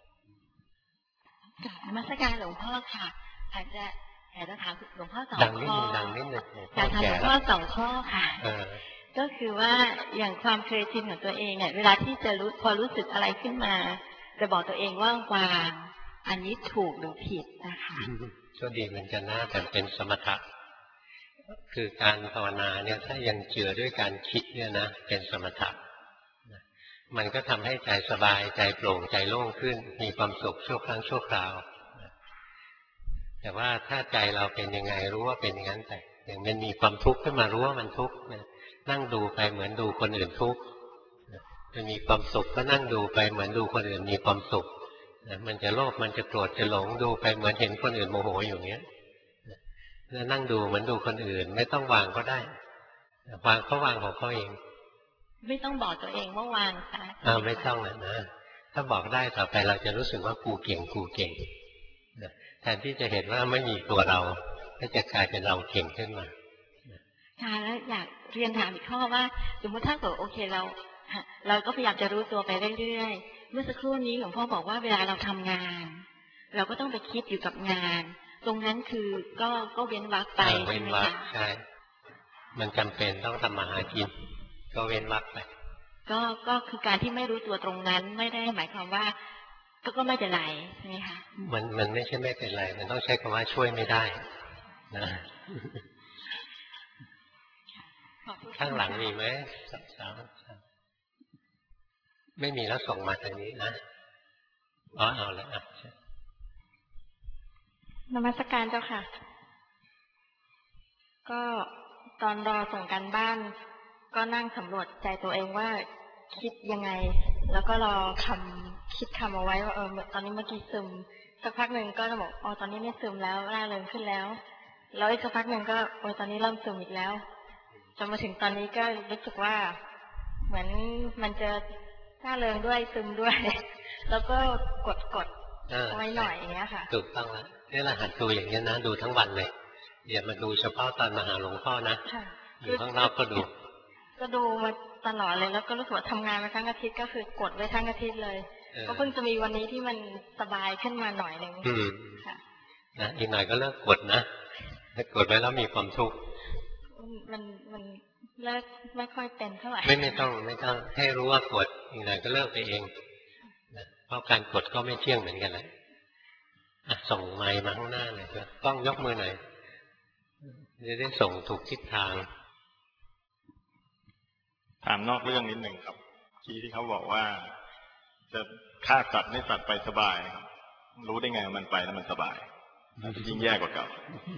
กราบนมัสการหลวงพ่อค่ะอาจจะอยากจะถามหลวงพ่อสองข้อดังนิดนึงอยากถามหลวงพ่อสองข้อค่ะก็คือว่าอย่างความเคยชินของตัวเองเนี่ยเวลาที่จะรู้พอรู้สึกอะไรขึ้นมาจะบอกตัวเองว่าวางอันนี้ถูกหรือผิดนะคะก็ดีเหมือนกันนะแต่เป็นสมถะคือการภาวนาเนี่ยถ้ายังเจือด้วยการคิดเนี่ยนะเป็นสมถะมันก็ทำให้ใจสบายใจโปร่งใจโล่งขึ้นมีความสุขชั่วครั้งชั่วคราวแต่ว่าถ้าใจเราเป็นยังไงรู้ว่าเป็นอย่างนั้นไปอย่างมันมีความทุกข์ขึ้นมารู้ว่ามันทุกข์นั่งดูไปเหมือนดูคนอื่นทุกข์มันมีความสุขก็นั่งดูไปเหมือนดูคนอื่นมีความสุขมันจะโลภมันจะโกรธจะหลงดูไปเหมือนเห็นคนอื่นโมโหอยู่เงี้ยแล้วนั่งดูเหมือนดูคนอื่นไม่ต้องวางก็ได้วางเขาวางของเขาเองไม่ต้องบอกตัวเองว่าวางค่ะอ่าไม่ต้องนะนะถ้าบอกได้ต่อไปเราจะรู้สึกว่ากูเก่งกูเก่งแทนที่จะเห็นว่าไม่มีตัวเราก็จะกลายเป็นเราเก่งขึ้นมาค่ะแล้วอยากเรียนถามอีกข้อว่าสมมติถ้าเกิดโอเคเราเราก็พยายามจะรู้ตัวไปเรื่อยๆเมื่อสักครู่นี้หลวงพ่อบอกว่าเวลาเราทำงานเราก็ต้องไปคิดอยู่กับงานตรงนั้นคือก็ก็เว้นวรรคไปใช่ไหมคะใช่มันจำเป็นต้องทำมาหากินก็เว้นวรรคไปก็ก็คือการที่ไม่รู้ตัวตรงนั้นไม่ได้หมายความว่าก็ก็ไม่เป็นไรใช่ไหมคะมันมันไม่ใช่ไม่เป็นไรมันต้องใช้คำว่าช่วยไม่ได้นะข้างหลังมีไหมสับสาวไม่มีแล้วส่งมาทางนี้นะอ๋อเอาแล้วอ่ะนมัสการเจ้าค่ะก็ตอนรอส่งกันบ้านก็นั่งสำรวจใจตัวเองว่าคิดยังไงแล้วก็รอคำคิดคำเอาไว้ว่าเออตอนนี้เมื่อกี้ซึมสักพักหนึ่งก็จะบอกอ๋อตอนนี้ไม่ซึมแล้วร่าเริงขึ้นแล้วแล้วอีกสักพักหนึ่งก็โอ้ตอนนี้เริ่มซึมอีกแล้วจนมาถึงตอนนี้ก็รู้สึกว่าเหมือนมันจะร่าเริงด้วยซึมด้วยแล้วก็กดกดไว้หน่อยอย่างเงี้ยค่ะถูกต้องแล้วนี่แหละหัดดูอย่างนี้นะดูทั้งวันเลยอย่ามาดูเฉพาะตอนมาหาหลวงพ่อนะอยู่ข้างนอกก็ดูก็ดูมาตลอดเลยแล้วก็รู้สึกว่าทำงานมาทั้งอาทิตย์ก็คือกดไว้ทั้งอาทิตย์เลยก็เพิ่งจะมีวันนี้ที่มันสบายขึ้นมาหน่อยนึงค่ะนะอีกหน่อยก็เลิกกดนะถ้ากดไว้แล้วมีความทุกข์มันมันเลิกไม่ค่อยเป็นเท่าไหร่ไม่ไม่ต้องไม่ต้องให้รู้ว่ากดอีกหน่อยก็เลิกไปเองนะเพราะการกดก็ไม่เที่ยงเหมือนกันแหละส่งไมค์มาข้างหน้าหน่อยครับต้องยกมือหน่อยจะได้ส่งถูกทิศทางถามนอกเรื่องนิดหนึ่งครับที่ที่เขาบอกว่าจะฆ่าสัตว์ให้สัตว์ไปสบายรู้ได้ไงว่ามันไปแล้วมันสบายยิ่งแย่กว่าเก่า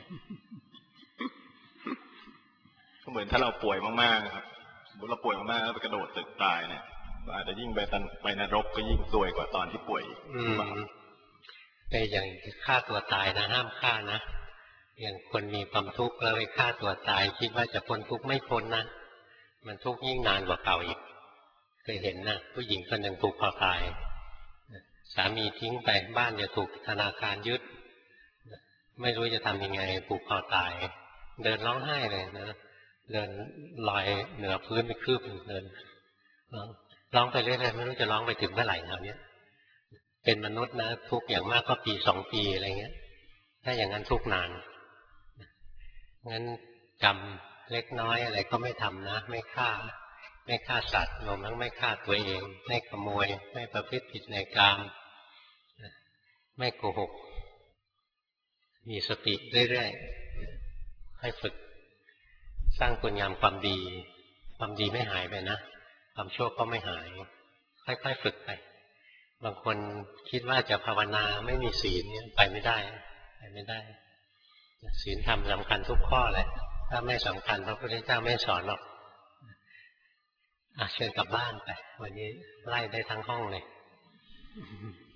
ก็เหมือนถ้าเราป่วยมากๆครับสมมติเราป่วยมากๆแล้วไปกระโดดตึกตายเนี่ยอาจจะยิ่งไปตันไปนรกก็ยิ่งซวยกว่าตอนที่ป่วยอืมไอ้อย่างฆ่าตัวตายนะห้ามฆ่านะอย่างคนมีความทุกข์แล้วไปฆ่าตัวตายคิดว่าจะพ้นทุกข์ไม่พ้นนะมันทุกข์ยิ่งนานกว่าเก่าอีกเคยเห็นนะผู้หญิงคนหนึ่งถูกคอตายสามีทิ้งไปบ้านจะถูกธนาคารยึดไม่รู้จะทำยังไงผูกคอตายเดินร้องไห้เลยนะเดินลอยเหนือพื้นไปคืบเดินร้องร้องไปเรื่อยๆไม่รู้จะร้องไปถึงเมื่อไหร่แล้วเนี่ยเป็นมนุษย์นะทุกอย่างมากก็ปีสองปีอะไรเงี้ยถ้าอย่างนั้นทุกนานงั้นจำเล็กน้อยอะไรก็ไม่ทำนะไม่ฆ่าไม่ฆ่าสัตว์รวมทั้งไม่ฆ่าตัวเองไม่ขโมยไม่ประพฤติผิดในกามไม่โกหกมีสติเรื่อยๆให้ฝึกสร้างคุณงามความดีความดีไม่หายไปนะความชั่วก็ไม่หายค่อยๆฝึกไปบางคนคิดว่าจะภาวนาไม่มีศีลเนี่ยไปไม่ได้ไปไม่ได้ศีลธรรมสำคัญทุกข้อเลยถ้าไม่สำคัญพระพุทธเจ้าไม่สอนหรอกเชิญกลับบ้านไปวันนี้ไล่ได้ทั้งห้องเลย